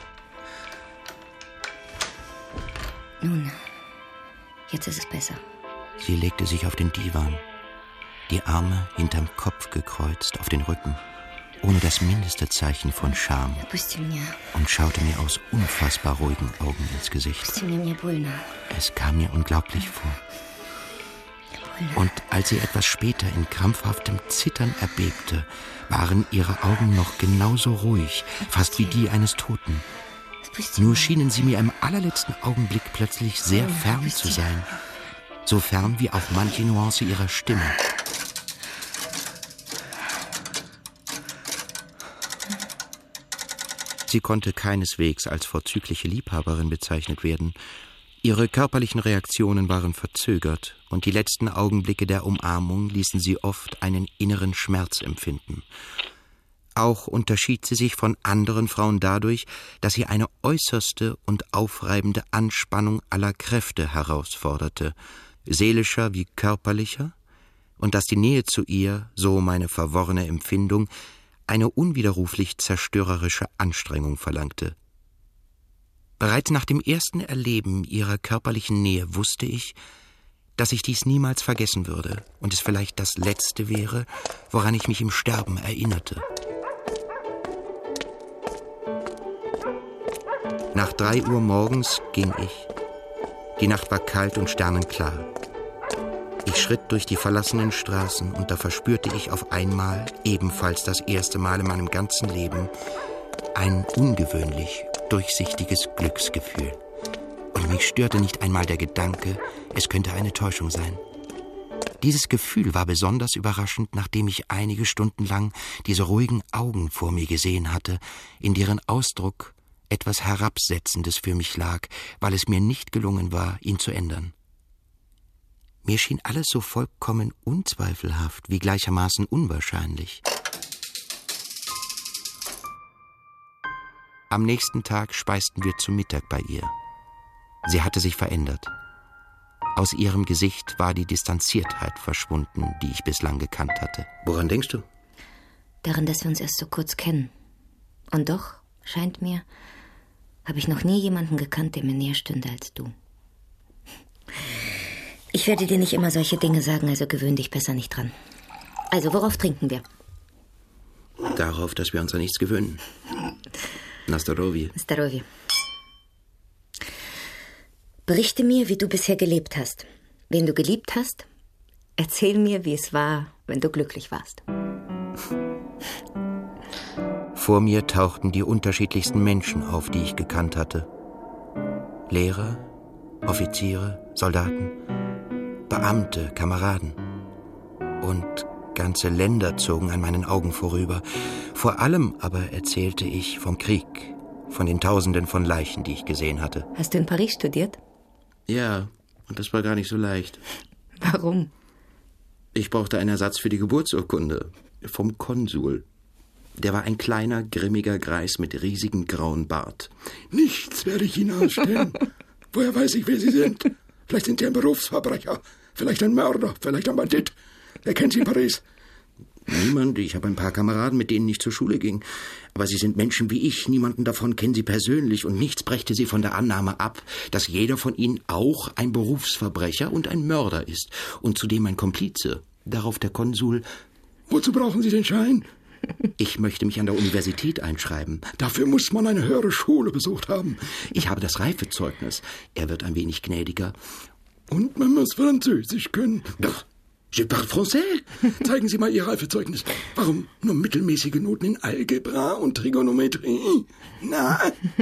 Nun, jetzt ist es besser. Sie legte sich auf den Divan, die Arme hinterm Kopf gekreuzt auf den Rücken, ohne das mindeste Zeichen von Scham, und schaute mir aus unfassbar ruhigen Augen ins Gesicht. Es kam mir unglaublich vor. Und als sie etwas später in krampfhaftem Zittern erbebte, waren ihre Augen noch genauso ruhig, fast wie die eines Toten. Nur schienen sie mir im allerletzten Augenblick plötzlich sehr fern zu sein. So fern wie auch manche Nuance ihrer Stimme. Sie konnte keineswegs als vorzügliche Liebhaberin bezeichnet werden. Ihre körperlichen Reaktionen waren verzögert und die letzten Augenblicke der Umarmung ließen sie oft einen inneren Schmerz empfinden. Auch unterschied sie sich von anderen Frauen dadurch, dass sie eine äußerste und aufreibende Anspannung aller Kräfte herausforderte, seelischer wie körperlicher, und dass die Nähe zu ihr, so meine verworrene Empfindung, eine unwiderruflich zerstörerische Anstrengung verlangte. Bereits nach dem ersten Erleben ihrer körperlichen Nähe wusste ich, dass ich dies niemals vergessen würde und es vielleicht das Letzte wäre, woran ich mich im Sterben erinnerte. Nach 3 Uhr morgens ging ich. Die Nacht war kalt und sternenklar. Ich schritt durch die verlassenen Straßen und da verspürte ich auf einmal, ebenfalls das erste Mal in meinem ganzen Leben, ein ungewöhnlich durchsichtiges Glücksgefühl. Und mich störte nicht einmal der Gedanke, es könnte eine Täuschung sein. Dieses Gefühl war besonders überraschend, nachdem ich einige Stunden lang diese ruhigen Augen vor mir gesehen hatte, in deren Ausdruck etwas Herabsetzendes für mich lag, weil es mir nicht gelungen war, ihn zu ändern. Mir schien alles so vollkommen unzweifelhaft wie gleichermaßen unwahrscheinlich. Am nächsten Tag speisten wir zu Mittag bei ihr. Sie hatte sich verändert. Aus ihrem Gesicht war die Distanziertheit verschwunden, die ich bislang gekannt hatte. Woran denkst du? Daran, dass wir uns erst so kurz kennen. Und doch, scheint mir, habe ich noch nie jemanden gekannt, der mir näher stünde als du. Ich werde dir nicht immer solche Dinge sagen, also gewöhn dich besser nicht dran. Also, worauf trinken wir? Darauf, dass wir uns an nichts gewöhnen. Na zdrowie. Zdrowie. Berichte mir, wie du bisher gelebt hast. Wen du geliebt hast, erzähl mir, wie es war, wenn du glücklich warst. Vor mir tauchten die unterschiedlichsten Menschen auf, die ich gekannt hatte. Lehrer, Offiziere, Soldaten, Beamte, Kameraden. Und ganze Länder zogen an meinen Augen vorüber. Vor allem aber erzählte ich vom Krieg, von den Tausenden von Leichen, die ich gesehen hatte. Hast du in Paris studiert? Ja, und das war gar nicht so leicht. Warum? Ich brauchte einen Ersatz für die Geburtsurkunde. Vom Konsul. Der war ein kleiner, grimmiger Greis mit riesigem grauen Bart. Nichts werde ich Ihnen ausstellen. Woher weiß ich, wer Sie sind? Vielleicht sind Sie ein Berufsverbrecher, vielleicht ein Mörder, vielleicht ein Bandit. Wer kennt Sie in Paris? Niemand. Ich habe ein paar Kameraden, mit denen ich zur Schule ging. Aber sie sind Menschen wie ich. Niemanden davon kennen sie persönlich. Und nichts brächte sie von der Annahme ab, dass jeder von ihnen auch ein Berufsverbrecher und ein Mörder ist. Und zudem ein Komplize. Darauf der Konsul: Wozu brauchen Sie den Schein? Ich möchte mich an der Universität einschreiben. Dafür muss man eine höhere Schule besucht haben. Ich habe das Reifezeugnis. Er wird ein wenig gnädiger. Und man muss Französisch können. Doch. Je parle français. Zeigen Sie mal Ihr Reifezeugnis. Warum nur mittelmäßige Noten in Algebra und Trigonometrie? Na.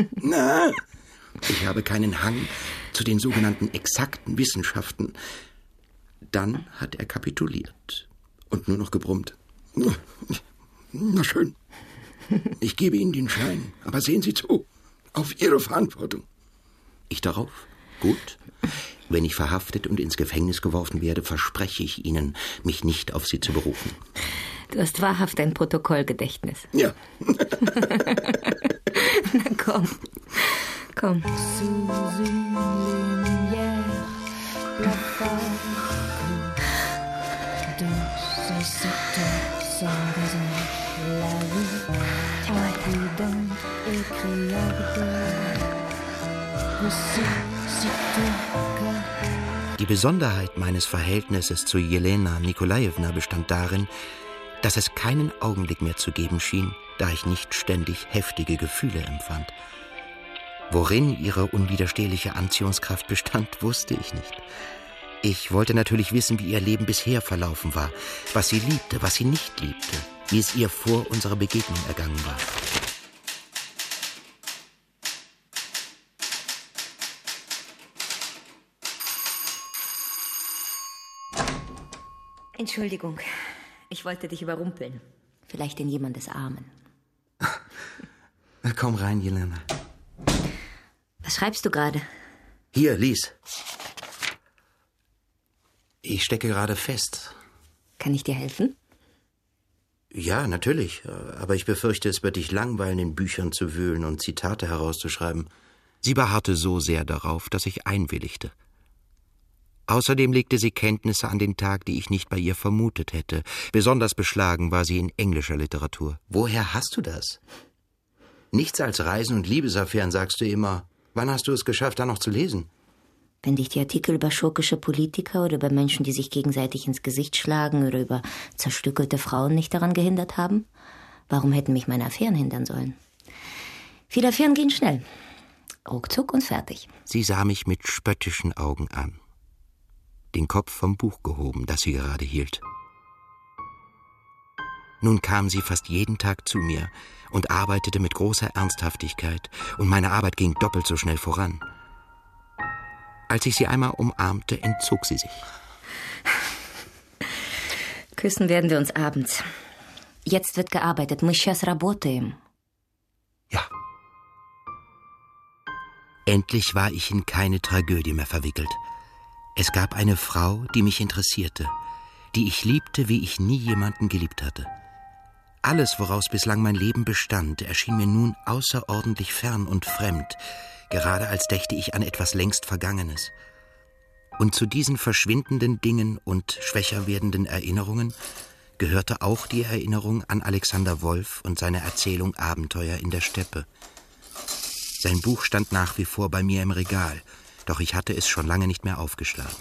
Ich habe keinen Hang zu den sogenannten exakten Wissenschaften. Dann hat er kapituliert und nur noch gebrummt. Na schön. Ich gebe Ihnen den Schein, aber sehen Sie zu. Auf Ihre Verantwortung. Ich darauf? Gut. Wenn ich verhaftet und ins Gefängnis geworfen werde, verspreche ich Ihnen, mich nicht auf Sie zu berufen. Du hast wahrhaft ein Protokollgedächtnis. Ja. Na komm. Die Besonderheit meines Verhältnisses zu Jelena Nikolajewna bestand darin, dass es keinen Augenblick mehr zu geben schien, da ich nicht ständig heftige Gefühle empfand. Worin ihre unwiderstehliche Anziehungskraft bestand, wusste ich nicht. Ich wollte natürlich wissen, wie ihr Leben bisher verlaufen war, was sie liebte, was sie nicht liebte, wie es ihr vor unserer Begegnung ergangen war. Entschuldigung, ich wollte dich überrumpeln. Vielleicht in jemandes Armen. Na, komm rein, Jelena. Was schreibst du gerade? Hier, lies. Ich stecke gerade fest. Kann ich dir helfen? Ja, natürlich. Aber ich befürchte, es wird dich langweilen, in Büchern zu wühlen und Zitate herauszuschreiben. Sie beharrte so sehr darauf, dass ich einwilligte. Außerdem legte sie Kenntnisse an den Tag, die ich nicht bei ihr vermutet hätte. Besonders beschlagen war sie in englischer Literatur. Woher hast du das? Nichts als Reisen und Liebesaffären, sagst du immer. Wann hast du es geschafft, da noch zu lesen? Wenn dich die Artikel über schurkische Politiker oder über Menschen, die sich gegenseitig ins Gesicht schlagen oder über zerstückelte Frauen nicht daran gehindert haben, warum hätten mich meine Affären hindern sollen? Viele Affären gehen schnell. Ruckzuck und fertig. Sie sah mich mit spöttischen Augen an. Den Kopf vom Buch gehoben, das sie gerade hielt. Nun kam sie fast jeden Tag zu mir und arbeitete mit großer Ernsthaftigkeit, und meine Arbeit ging doppelt so schnell voran. Als ich sie einmal umarmte, entzog sie sich. Küssen werden wir uns abends. Jetzt wird gearbeitet. Мы сейчас работаем. Ja. Endlich war ich in keine Tragödie mehr verwickelt. Es gab eine Frau, die mich interessierte, die ich liebte, wie ich nie jemanden geliebt hatte. Alles, woraus bislang mein Leben bestand, erschien mir nun außerordentlich fern und fremd, gerade als dächte ich an etwas längst Vergangenes. Und zu diesen verschwindenden Dingen und schwächer werdenden Erinnerungen gehörte auch die Erinnerung an Alexander Wolf und seine Erzählung Abenteuer in der Steppe. Sein Buch stand nach wie vor bei mir im Regal, doch ich hatte es schon lange nicht mehr aufgeschlagen.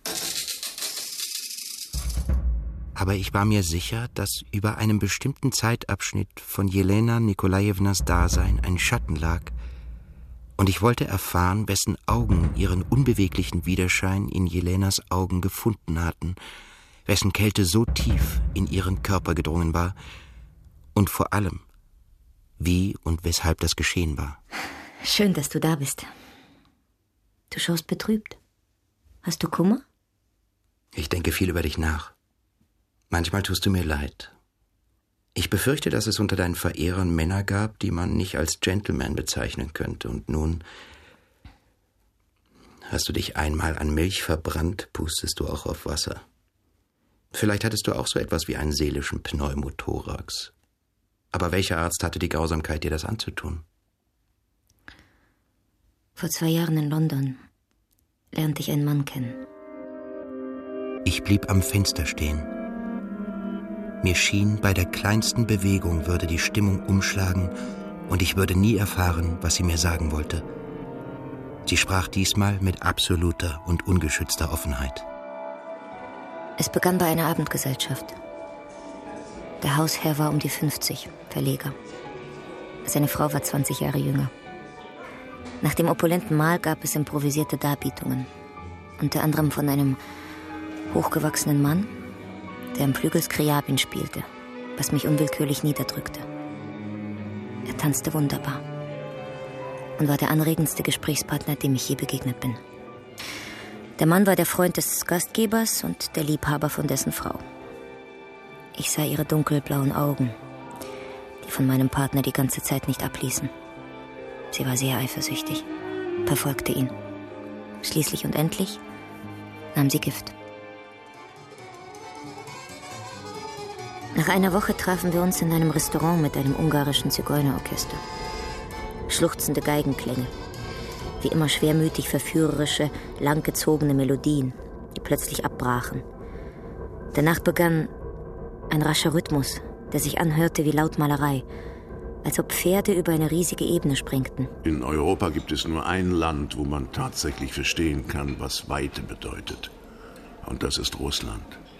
Aber ich war mir sicher, dass über einem bestimmten Zeitabschnitt von Jelena Nikolajewnas Dasein ein Schatten lag, und ich wollte erfahren, wessen Augen ihren unbeweglichen Widerschein in Jelenas Augen gefunden hatten, wessen Kälte so tief in ihren Körper gedrungen war, und vor allem, wie und weshalb das geschehen war. Schön, dass du da bist. Du schaust betrübt. Hast du Kummer? Ich denke viel über dich nach. Manchmal tust du mir leid. Ich befürchte, dass es unter deinen Verehrern Männer gab, die man nicht als Gentleman bezeichnen könnte. Und nun hast du dich einmal an Milch verbrannt, pustest du auch auf Wasser. Vielleicht hattest du auch so etwas wie einen seelischen Pneumothorax. Aber welcher Arzt hatte die Grausamkeit, dir das anzutun? Vor 2 Jahren in London lernte ich einen Mann kennen. Ich blieb am Fenster stehen. Mir schien, bei der kleinsten Bewegung würde die Stimmung umschlagen und ich würde nie erfahren, was sie mir sagen wollte. Sie sprach diesmal mit absoluter und ungeschützter Offenheit. Es begann bei einer Abendgesellschaft. Der Hausherr war um die 50, Verleger. Seine Frau war 20 Jahre jünger. Nach dem opulenten Mahl gab es improvisierte Darbietungen. Unter anderem von einem hochgewachsenen Mann, der am Flügel Scriabin spielte, was mich unwillkürlich niederdrückte. Er tanzte wunderbar und war der anregendste Gesprächspartner, dem ich je begegnet bin. Der Mann war der Freund des Gastgebers und der Liebhaber von dessen Frau. Ich sah ihre dunkelblauen Augen, die von meinem Partner die ganze Zeit nicht abließen. Sie war sehr eifersüchtig, verfolgte ihn. Schließlich und endlich nahm sie Gift. Nach einer Woche trafen wir uns in einem Restaurant mit einem ungarischen Zigeunerorchester. Schluchzende Geigenklänge, wie immer schwermütig verführerische, langgezogene Melodien, die plötzlich abbrachen. Danach begann ein rascher Rhythmus, der sich anhörte wie Lautmalerei, als ob Pferde über eine riesige Ebene sprengten. In Europa gibt es nur ein Land, wo man tatsächlich verstehen kann, was Weite bedeutet. Und das ist Russland.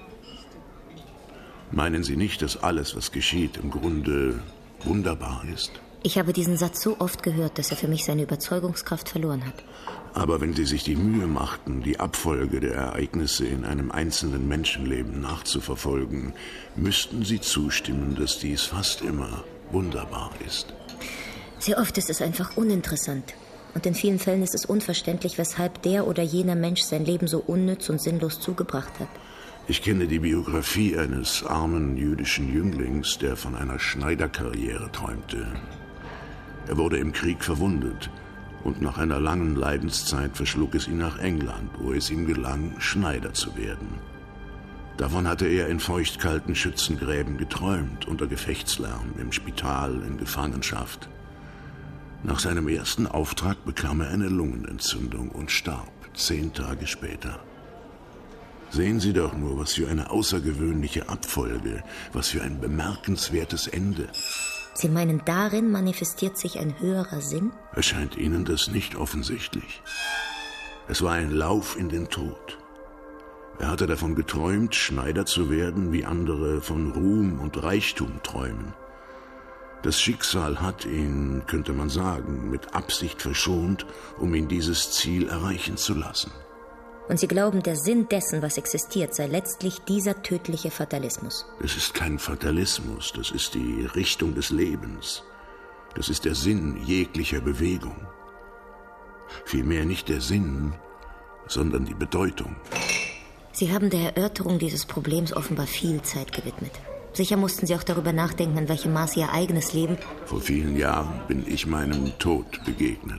Meinen Sie nicht, dass alles, was geschieht, im Grunde wunderbar ist? Ich habe diesen Satz so oft gehört, dass er für mich seine Überzeugungskraft verloren hat. Aber wenn Sie sich die Mühe machten, die Abfolge der Ereignisse in einem einzelnen Menschenleben nachzuverfolgen, müssten Sie zustimmen, dass dies fast immer wunderbar ist. Sehr oft ist es einfach uninteressant. Und in vielen Fällen ist es unverständlich, weshalb der oder jener Mensch sein Leben so unnütz und sinnlos zugebracht hat. Ich kenne die Biografie eines armen jüdischen Jünglings, der von einer Schneiderkarriere träumte. Er wurde im Krieg verwundet und nach einer langen Leidenszeit verschlug es ihn nach England, wo es ihm gelang, Schneider zu werden. Davon hatte er in feuchtkalten Schützengräben geträumt, unter Gefechtslärm, im Spital, in Gefangenschaft. Nach seinem ersten Auftrag bekam er eine Lungenentzündung und starb 10 Tage später. Sehen Sie doch nur, was für eine außergewöhnliche Abfolge, was für ein bemerkenswertes Ende. Sie meinen, darin manifestiert sich ein höherer Sinn? Erscheint Ihnen das nicht offensichtlich? Es war ein Lauf in den Tod. Er hatte davon geträumt, Schneider zu werden, wie andere von Ruhm und Reichtum träumen. Das Schicksal hat ihn, könnte man sagen, mit Absicht verschont, um ihn dieses Ziel erreichen zu lassen. Und Sie glauben, der Sinn dessen, was existiert, sei letztlich dieser tödliche Fatalismus? Es ist kein Fatalismus, das ist die Richtung des Lebens. Das ist der Sinn jeglicher Bewegung. Vielmehr nicht der Sinn, sondern die Bedeutung. Sie haben der Erörterung dieses Problems offenbar viel Zeit gewidmet. Sicher mussten Sie auch darüber nachdenken, in welchem Maß Ihr eigenes Leben... Vor vielen Jahren bin ich meinem Tod begegnet.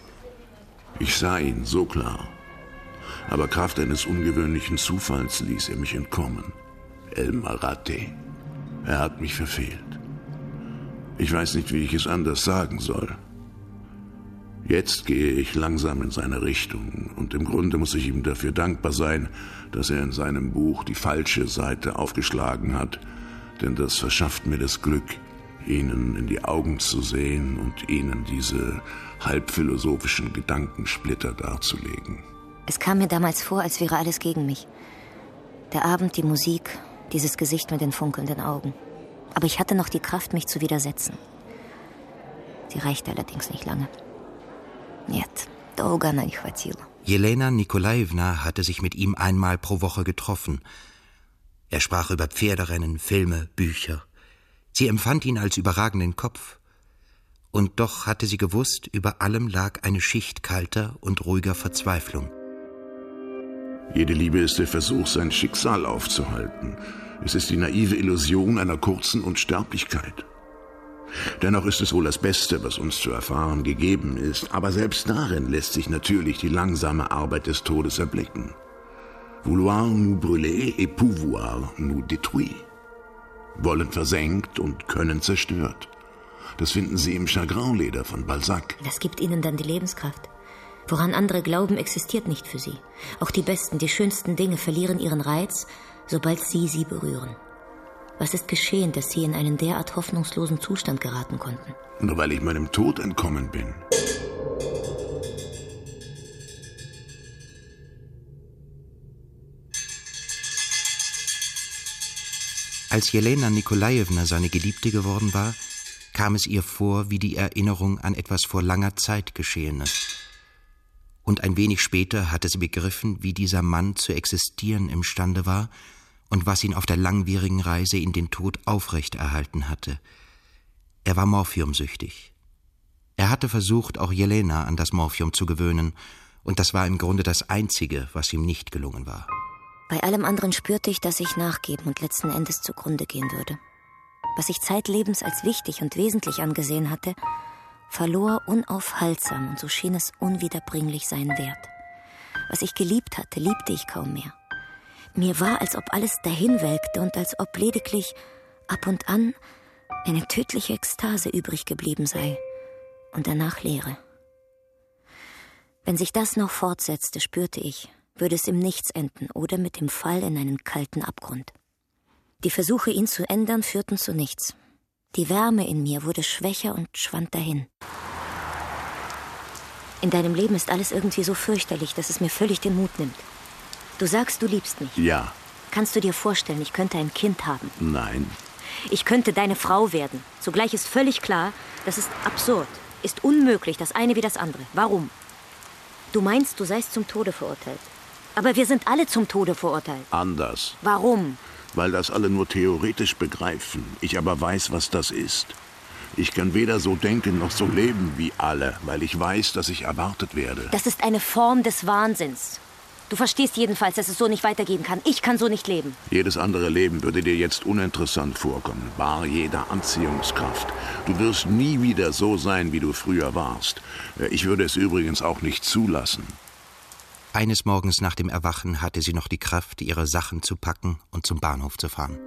Ich sah ihn so klar. Aber Kraft eines ungewöhnlichen Zufalls ließ er mich entkommen. El Marate. Er hat mich verfehlt. Ich weiß nicht, wie ich es anders sagen soll. Jetzt gehe ich langsam in seine Richtung und im Grunde muss ich ihm dafür dankbar sein, dass er in seinem Buch die falsche Seite aufgeschlagen hat, denn das verschafft mir das Glück, Ihnen in die Augen zu sehen und Ihnen diese halbphilosophischen Gedankensplitter darzulegen. Es kam mir damals vor, als wäre alles gegen mich. Der Abend, die Musik, dieses Gesicht mit den funkelnden Augen. Aber ich hatte noch die Kraft, mich zu widersetzen. Sie reichte allerdings nicht lange. Нет, долго она не хватило. Jelena Nikolajewna hatte sich mit ihm einmal pro Woche getroffen. Er sprach über Pferderennen, Filme, Bücher. Sie empfand ihn als überragenden Kopf. Und doch hatte sie gewusst, über allem lag eine Schicht kalter und ruhiger Verzweiflung. Jede Liebe ist der Versuch, sein Schicksal aufzuhalten. Es ist die naive Illusion einer kurzen Unsterblichkeit. Dennoch ist es wohl das Beste, was uns zu erfahren gegeben ist, aber selbst darin lässt sich natürlich die langsame Arbeit des Todes erblicken. Vouloir nous brûler et pouvoir nous détruire. Wollen versenkt und können zerstört. Das finden Sie im Chagrinleder von Balzac. Das gibt Ihnen dann die Lebenskraft. Woran andere glauben, existiert nicht für Sie. Auch die besten, die schönsten Dinge verlieren ihren Reiz, sobald Sie berühren. Was ist geschehen, dass Sie in einen derart hoffnungslosen Zustand geraten konnten? Nur weil ich meinem Tod entkommen bin. Als Jelena Nikolajewna seine Geliebte geworden war, kam es ihr vor wie die Erinnerung an etwas vor langer Zeit Geschehenes. Und ein wenig später hatte sie begriffen, wie dieser Mann zu existieren imstande war und was ihn auf der langwierigen Reise in den Tod aufrechterhalten hatte. Er war morphiumsüchtig. Er hatte versucht, auch Jelena an das Morphium zu gewöhnen, und das war im Grunde das Einzige, was ihm nicht gelungen war. Bei allem anderen spürte ich, dass ich nachgeben und letzten Endes zugrunde gehen würde. Was ich zeitlebens als wichtig und wesentlich angesehen hatte, verlor unaufhaltsam, und so schien es unwiederbringlich seinen Wert. Was ich geliebt hatte, liebte ich kaum mehr. Mir war, als ob alles dahinwelkte und als ob lediglich ab und an eine tödliche Ekstase übrig geblieben sei und danach Leere. Wenn sich das noch fortsetzte, spürte ich, würde es im Nichts enden oder mit dem Fall in einen kalten Abgrund. Die Versuche, ihn zu ändern, führten zu nichts. Die Wärme in mir wurde schwächer und schwand dahin. In deinem Leben ist alles irgendwie so fürchterlich, dass es mir völlig den Mut nimmt. Du sagst, du liebst mich. Ja. Kannst du dir vorstellen, ich könnte ein Kind haben? Nein. Ich könnte deine Frau werden. Zugleich ist völlig klar, das ist absurd, ist unmöglich, das eine wie das andere. Warum? Du meinst, du seist zum Tode verurteilt. Aber wir sind alle zum Tode verurteilt. Anders. Warum? Weil das alle nur theoretisch begreifen. Ich aber weiß, was das ist. Ich kann weder so denken noch so leben wie alle, weil ich weiß, dass ich erwartet werde. Das ist eine Form des Wahnsinns. Du verstehst jedenfalls, dass es so nicht weitergehen kann. Ich kann so nicht leben. Jedes andere Leben würde dir jetzt uninteressant vorkommen, bar jeder Anziehungskraft. Du wirst nie wieder so sein, wie du früher warst. Ich würde es übrigens auch nicht zulassen. Eines Morgens nach dem Erwachen hatte sie noch die Kraft, ihre Sachen zu packen und zum Bahnhof zu fahren.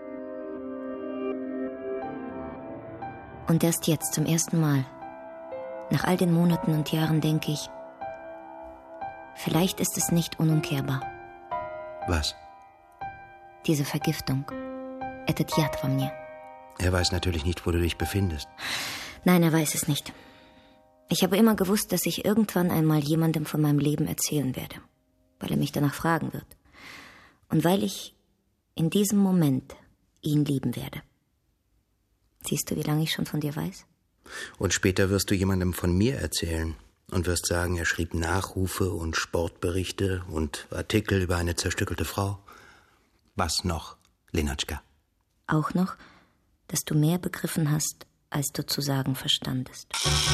Und erst jetzt, zum ersten Mal, nach all den Monaten und Jahren, denke ich, vielleicht ist es nicht unumkehrbar. Was? Diese Vergiftung. Этот яд во мне. Er weiß natürlich nicht, wo du dich befindest. Nein, er weiß es nicht. Ich habe immer gewusst, dass ich irgendwann einmal jemandem von meinem Leben erzählen werde, weil er mich danach fragen wird. Und weil ich in diesem Moment ihn lieben werde. Siehst du, wie lange ich schon von dir weiß? Und später wirst du jemandem von mir erzählen und wirst sagen, er schrieb Nachrufe und Sportberichte und Artikel über eine zerstückelte Frau. Was noch, Lenatschka? Auch noch, dass du mehr begriffen hast, als du zu sagen verstandest.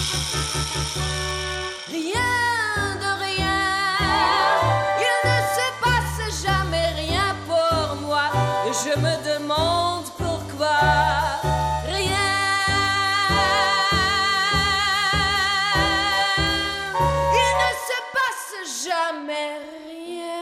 Rien de rien, il ne se passe jamais rien pour moi, et je me demande pourquoi. Rien, il ne se passe jamais rien.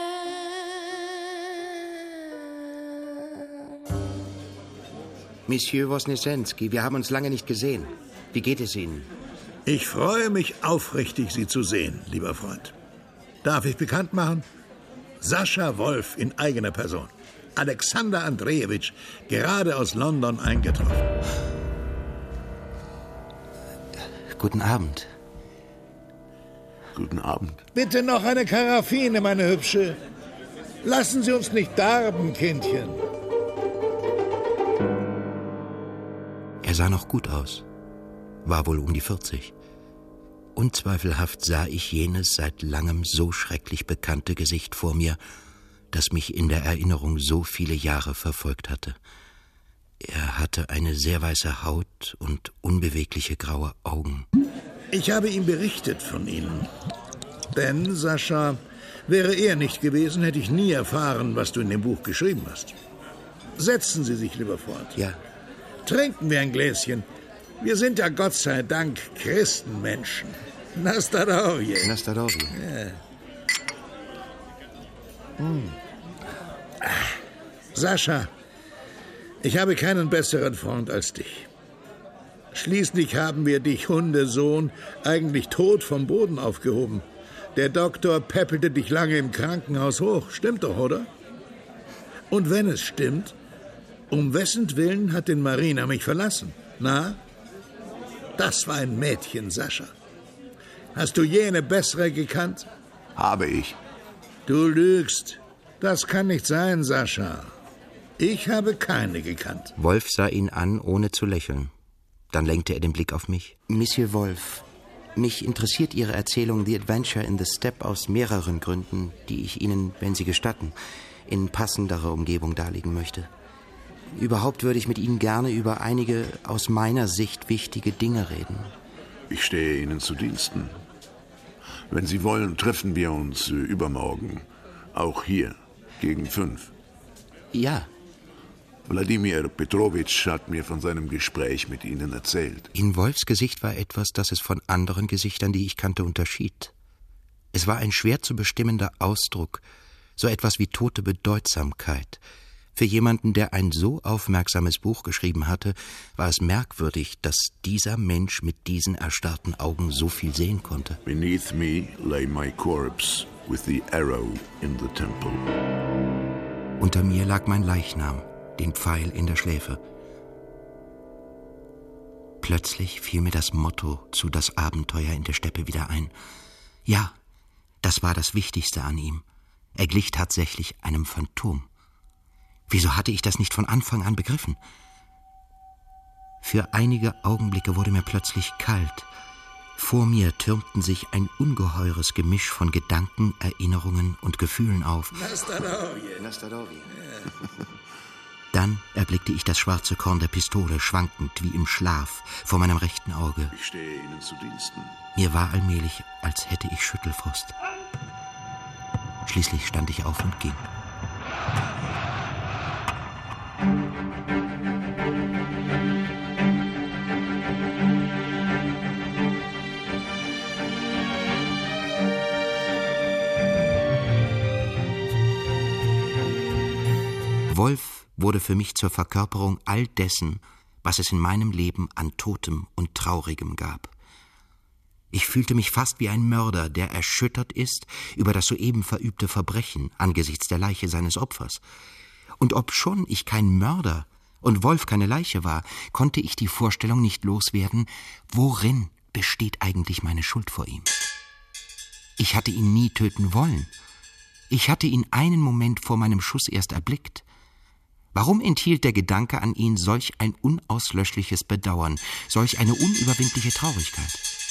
Monsieur Wosniewski, wir haben uns lange nicht gesehen. Wie geht es Ihnen? Ich freue mich aufrichtig, Sie zu sehen, lieber Freund. Darf ich bekannt machen? Sascha Wolf in eigener Person. Alexander Andrejewitsch, gerade aus London eingetroffen. Guten Abend. Guten Abend. Bitte noch eine Karaffine, meine Hübsche. Lassen Sie uns nicht darben, Kindchen. Er sah noch gut aus, war wohl um die 40. Unzweifelhaft sah ich jenes seit langem so schrecklich bekannte Gesicht vor mir, das mich in der Erinnerung so viele Jahre verfolgt hatte. Er hatte eine sehr weiße Haut und unbewegliche graue Augen. Ich habe ihm berichtet von Ihnen. Denn, Sascha, wäre er nicht gewesen, hätte ich nie erfahren, was du in dem Buch geschrieben hast. Setzen Sie sich, lieber Freund. Ja. Trinken wir ein Gläschen. Wir sind ja Gott sei Dank Christenmenschen. Nastarovje. Nastarovje. Ja. Sascha, ich habe keinen besseren Freund als dich. Schließlich haben wir dich, Hundesohn, eigentlich tot vom Boden aufgehoben. Der Doktor päppelte dich lange im Krankenhaus hoch. Stimmt doch, oder? Und wenn es stimmt, um wessen Willen hat denn Marina mich verlassen? Na? Das war ein Mädchen, Sascha. Hast du je eine bessere gekannt? Habe ich. Du lügst. Das kann nicht sein, Sascha. Ich habe keine gekannt. Wolf sah ihn an, ohne zu lächeln. Dann lenkte er den Blick auf mich. Monsieur Wolf, mich interessiert Ihre Erzählung The Adventure in the Steppe aus mehreren Gründen, die ich Ihnen, wenn Sie gestatten, in passenderer Umgebung darlegen möchte. Überhaupt würde ich mit Ihnen gerne über einige aus meiner Sicht wichtige Dinge reden. Ich stehe Ihnen zu Diensten. Wenn Sie wollen, treffen wir uns übermorgen. Auch hier, gegen 5. Ja. Wladimir Petrowitsch hat mir von seinem Gespräch mit Ihnen erzählt. In Wolfs Gesicht war etwas, das es von anderen Gesichtern, die ich kannte, unterschied. Es war ein schwer zu bestimmender Ausdruck, so etwas wie tote Bedeutsamkeit. Für jemanden, der ein so aufmerksames Buch geschrieben hatte, war es merkwürdig, dass dieser Mensch mit diesen erstarrten Augen so viel sehen konnte. Beneath me lay my corpse with the arrow in the temple. Unter mir lag mein Leichnam, den Pfeil in der Schläfe. Plötzlich fiel mir das Motto zu Das Abenteuer in der Steppe wieder ein. Ja, das war das Wichtigste an ihm. Er glich tatsächlich einem Phantom. Wieso hatte ich das nicht von Anfang an begriffen? Für einige Augenblicke wurde mir plötzlich kalt. Vor mir türmten sich ein ungeheures Gemisch von Gedanken, Erinnerungen und Gefühlen auf. Nastarovje. Dann erblickte ich das schwarze Korn der Pistole, schwankend wie im Schlaf, vor meinem rechten Auge. Ich stehe Ihnen zu Diensten. Mir war allmählich, als hätte ich Schüttelfrost. Schließlich stand ich auf und ging. Wolf wurde für mich zur Verkörperung all dessen, was es in meinem Leben an Totem und Traurigem gab. Ich fühlte mich fast wie ein Mörder, der erschüttert ist über das soeben verübte Verbrechen angesichts der Leiche seines Opfers. Und obschon ich kein Mörder und Wolf keine Leiche war, konnte ich die Vorstellung nicht loswerden, worin besteht eigentlich meine Schuld vor ihm? Ich hatte ihn nie töten wollen. Ich hatte ihn einen Moment vor meinem Schuss erst erblickt. Warum enthielt der Gedanke an ihn solch ein unauslöschliches Bedauern, solch eine unüberwindliche Traurigkeit?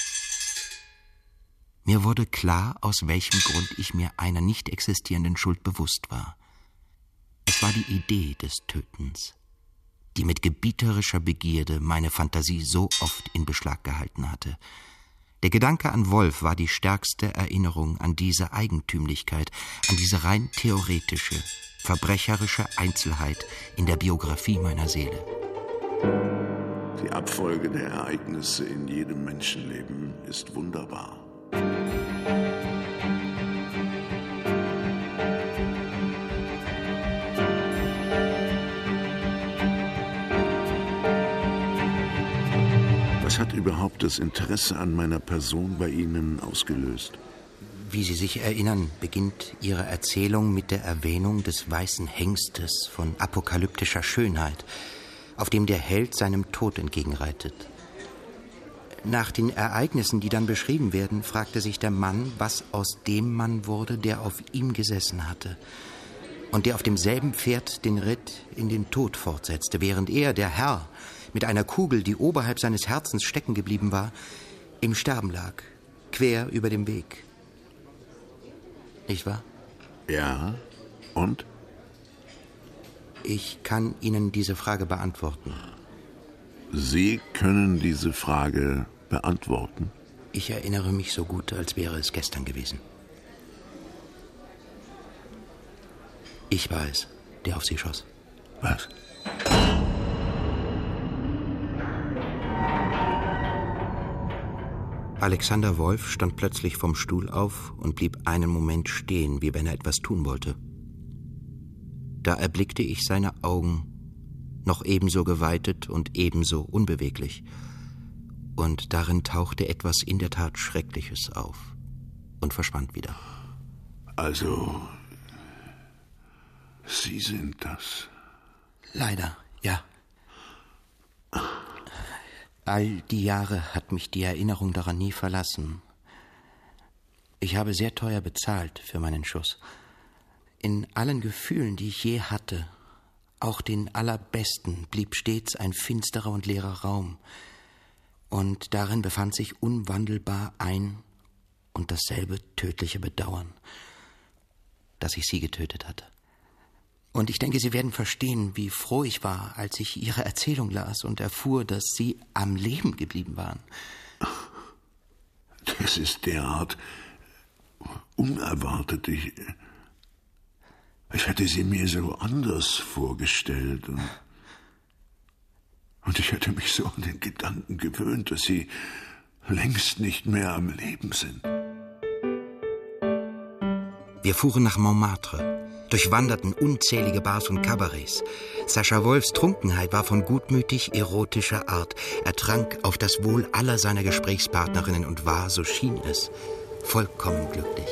Mir wurde klar, aus welchem Grund ich mir einer nicht existierenden Schuld bewusst war. Es war die Idee des Tötens, die mit gebieterischer Begierde meine Fantasie so oft in Beschlag gehalten hatte. Der Gedanke an Wolf war die stärkste Erinnerung an diese Eigentümlichkeit, an diese rein theoretische, verbrecherische Einzelheit in der Biografie meiner Seele. Die Abfolge der Ereignisse in jedem Menschenleben ist wunderbar. Was hat überhaupt das Interesse an meiner Person bei Ihnen ausgelöst? Wie Sie sich erinnern, beginnt Ihre Erzählung mit der Erwähnung des weißen Hengstes von apokalyptischer Schönheit, auf dem der Held seinem Tod entgegenreitet. Nach den Ereignissen, die dann beschrieben werden, fragte sich der Mann, was aus dem Mann wurde, der auf ihm gesessen hatte und der auf demselben Pferd den Ritt in den Tod fortsetzte, während er, der Herr, mit einer Kugel, die oberhalb seines Herzens stecken geblieben war, im Sterben lag, quer über dem Weg. Nicht wahr? Ja, und? Ich kann Ihnen diese Frage beantworten. Sie können diese Frage beantworten? Ich erinnere mich so gut, als wäre es gestern gewesen. Ich war es, der auf Sie schoss. Was? Alexander Wolf stand plötzlich vom Stuhl auf und blieb einen Moment stehen, wie wenn er etwas tun wollte. Da erblickte ich seine Augen, noch ebenso geweitet und ebenso unbeweglich. Und darin tauchte etwas in der Tat Schreckliches auf und verschwand wieder. Also, Sie sind das? Leider, ja. All die Jahre hat mich die Erinnerung daran nie verlassen. Ich habe sehr teuer bezahlt für meinen Schuss. In allen Gefühlen, die ich je hatte, auch den allerbesten, blieb stets ein finsterer und leerer Raum. Und darin befand sich unwandelbar ein und dasselbe tödliche Bedauern, dass ich Sie getötet hatte. Und ich denke, Sie werden verstehen, wie froh ich war, als ich Ihre Erzählung las und erfuhr, dass Sie am Leben geblieben waren. Das ist derart unerwartet. Ich hätte Sie mir so anders vorgestellt. Und ich hätte mich so an den Gedanken gewöhnt, dass Sie längst nicht mehr am Leben sind. Wir fuhren nach Montmartre, durchwanderten unzählige Bars und Kabarets. Sascha Wolfs Trunkenheit war von gutmütig erotischer Art. Er trank auf das Wohl aller seiner Gesprächspartnerinnen und war, so schien es, vollkommen glücklich.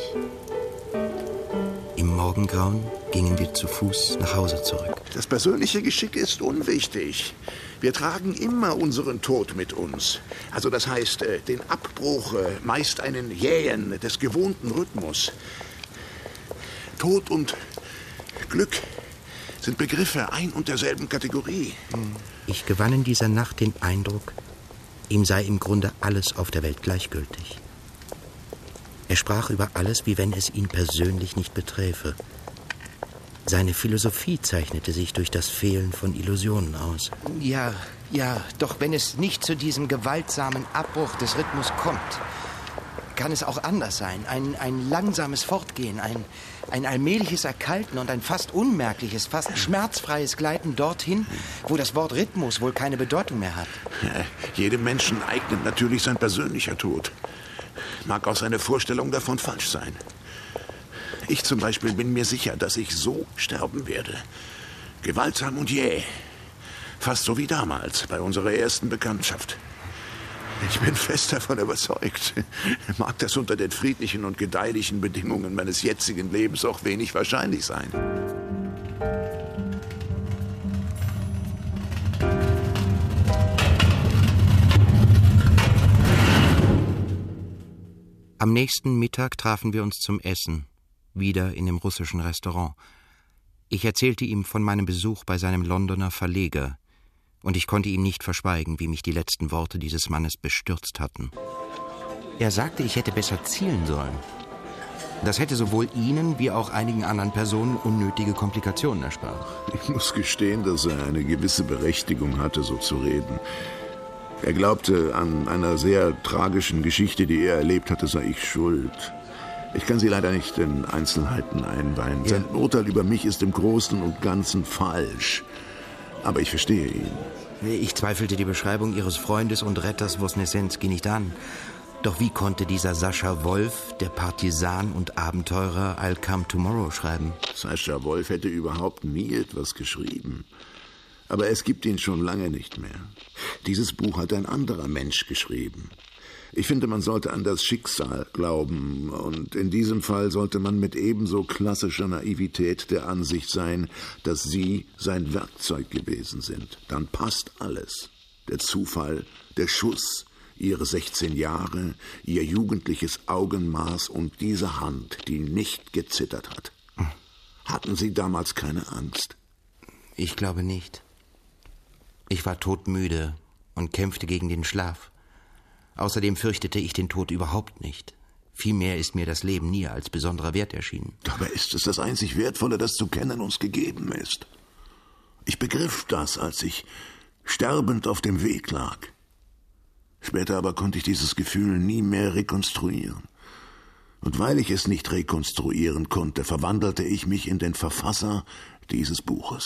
Im Morgengrauen gingen wir zu Fuß nach Hause zurück. Das persönliche Geschick ist unwichtig. Wir tragen immer unseren Tod mit uns. Also das heißt, den Abbruch, meist einen jähen, des gewohnten Rhythmus. Tod und Glück sind Begriffe ein und derselben Kategorie. Ich gewann in dieser Nacht den Eindruck, ihm sei im Grunde alles auf der Welt gleichgültig. Er sprach über alles, wie wenn es ihn persönlich nicht beträfe. Seine Philosophie zeichnete sich durch das Fehlen von Illusionen aus. Ja, doch wenn es nicht zu diesem gewaltsamen Abbruch des Rhythmus kommt, kann es auch anders sein. Ein langsames Fortgehen, ein allmähliches Erkalten und ein fast unmerkliches, fast schmerzfreies Gleiten dorthin, wo das Wort Rhythmus wohl keine Bedeutung mehr hat. Ja, jedem Menschen eignet natürlich sein persönlicher Tod. Mag auch seine Vorstellung davon falsch sein. Ich zum Beispiel bin mir sicher, dass ich so sterben werde. Gewaltsam und jäh. Fast so wie damals, bei unserer ersten Bekanntschaft. Ich bin fest davon überzeugt. Mag das unter den friedlichen und gedeihlichen Bedingungen meines jetzigen Lebens auch wenig wahrscheinlich sein. Am nächsten Mittag trafen wir uns zum Essen, wieder in dem russischen Restaurant. Ich erzählte ihm von meinem Besuch bei seinem Londoner Verleger, und ich konnte ihm nicht verschweigen, wie mich die letzten Worte dieses Mannes bestürzt hatten. Er sagte, ich hätte besser zielen sollen. Das hätte sowohl Ihnen wie auch einigen anderen Personen unnötige Komplikationen erspart. Ich muss gestehen, dass er eine gewisse Berechtigung hatte, so zu reden. Er glaubte, an einer sehr tragischen Geschichte, die er erlebt hatte, sei ich schuld. Ich kann sie leider nicht in Einzelheiten einweihen. Ja. Sein Urteil über mich ist im Großen und Ganzen falsch. Aber ich verstehe ihn. Ich zweifelte die Beschreibung Ihres Freundes und Retters Wosnessenski nicht an. Doch wie konnte dieser Sascha Wolf, der Partisan und Abenteurer, I'll Come Tomorrow schreiben? Sascha Wolf hätte überhaupt nie etwas geschrieben. Aber es gibt ihn schon lange nicht mehr. Dieses Buch hat ein anderer Mensch geschrieben. Ich finde, man sollte an das Schicksal glauben. Und in diesem Fall sollte man mit ebenso klassischer Naivität der Ansicht sein, dass Sie sein Werkzeug gewesen sind. Dann passt alles. Der Zufall, der Schuss, Ihre 16 Jahre, Ihr jugendliches Augenmaß und diese Hand, die nicht gezittert hat. Hatten Sie damals keine Angst? Ich glaube nicht. Ich war todmüde und kämpfte gegen den Schlaf. Außerdem fürchtete ich den Tod überhaupt nicht. Vielmehr ist mir das Leben nie als besonderer Wert erschienen. Dabei ist es das einzig Wertvolle, das zu kennen uns gegeben ist. Ich begriff das, als ich sterbend auf dem Weg lag. Später aber konnte ich dieses Gefühl nie mehr rekonstruieren. Und weil ich es nicht rekonstruieren konnte, verwandelte ich mich in den Verfasser dieses Buches.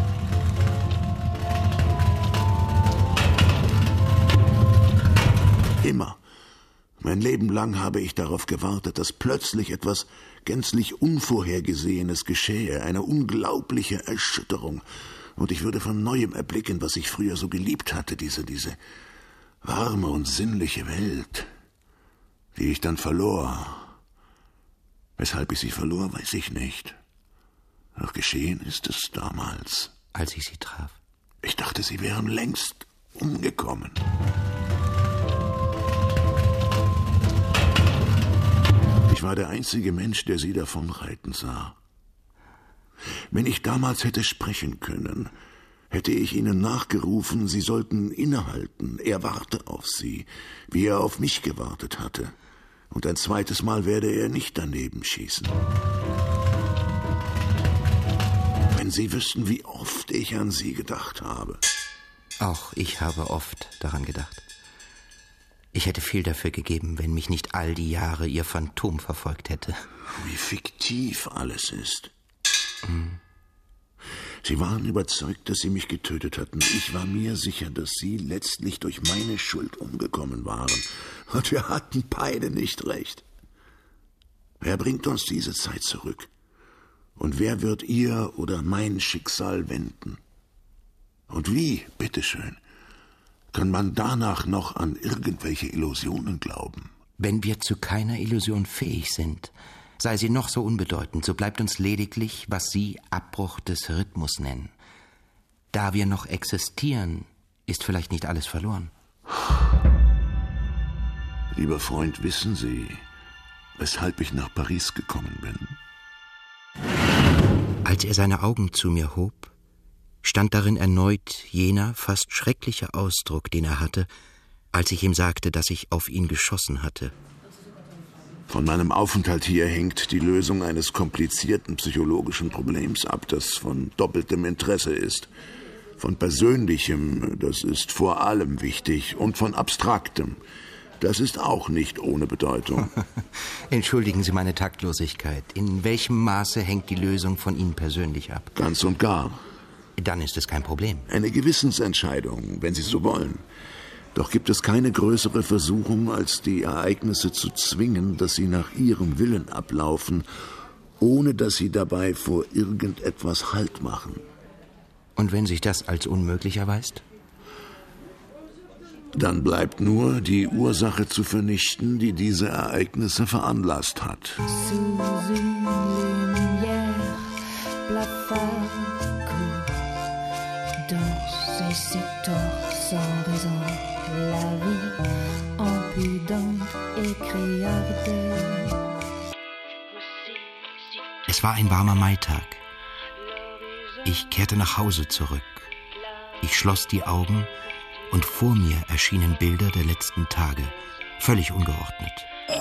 Immer, mein Leben lang habe ich darauf gewartet, dass plötzlich etwas gänzlich Unvorhergesehenes geschähe, eine unglaubliche Erschütterung, und ich würde von Neuem erblicken, was ich früher so geliebt hatte, diese warme und sinnliche Welt, die ich dann verlor. Weshalb ich sie verlor, weiß ich nicht. Doch geschehen ist es damals. Als ich sie traf. Ich dachte, sie wären längst umgekommen. Ich war der einzige Mensch, der sie davonreiten sah. Wenn ich damals hätte sprechen können, hätte ich ihnen nachgerufen, sie sollten innehalten. Er warte auf sie, wie er auf mich gewartet hatte. Und ein zweites Mal werde er nicht daneben schießen. Wenn Sie wüssten, wie oft ich an Sie gedacht habe. Auch ich habe oft daran gedacht. Ich hätte viel dafür gegeben, wenn mich nicht all die Jahre Ihr Phantom verfolgt hätte. Wie fiktiv alles ist. Sie waren überzeugt, dass Sie mich getötet hatten. Ich war mir sicher, dass Sie letztlich durch meine Schuld umgekommen waren. Und wir hatten beide nicht recht. Wer bringt uns diese Zeit zurück? Und wer wird Ihr oder mein Schicksal wenden? Und wie, bitteschön, kann man danach noch an irgendwelche Illusionen glauben? Wenn wir zu keiner Illusion fähig sind, sei sie noch so unbedeutend, so bleibt uns lediglich, was Sie Abbruch des Rhythmus nennen. Da wir noch existieren, ist vielleicht nicht alles verloren. Lieber Freund, wissen Sie, weshalb ich nach Paris gekommen bin? Als er seine Augen zu mir hob, stand darin erneut jener fast schreckliche Ausdruck, den er hatte, als ich ihm sagte, dass ich auf ihn geschossen hatte. Von meinem Aufenthalt hier hängt die Lösung eines komplizierten psychologischen Problems ab, das von doppeltem Interesse ist. Von persönlichem, das ist vor allem wichtig, und von abstraktem. Das ist auch nicht ohne Bedeutung. Entschuldigen Sie meine Taktlosigkeit. In welchem Maße hängt die Lösung von Ihnen persönlich ab? Ganz und gar. Dann ist es kein Problem. Eine Gewissensentscheidung, wenn Sie so wollen. Doch gibt es keine größere Versuchung, als die Ereignisse zu zwingen, dass sie nach ihrem Willen ablaufen, ohne dass sie dabei vor irgendetwas Halt machen. Und wenn sich das als unmöglich erweist? Dann bleibt nur, die Ursache zu vernichten, die diese Ereignisse veranlasst hat. Sans raison, la vie impudente et Es war ein warmer Maitag. Ich kehrte nach Hause zurück. Ich schloss die Augen und vor mir erschienen Bilder der letzten Tage, völlig ungeordnet.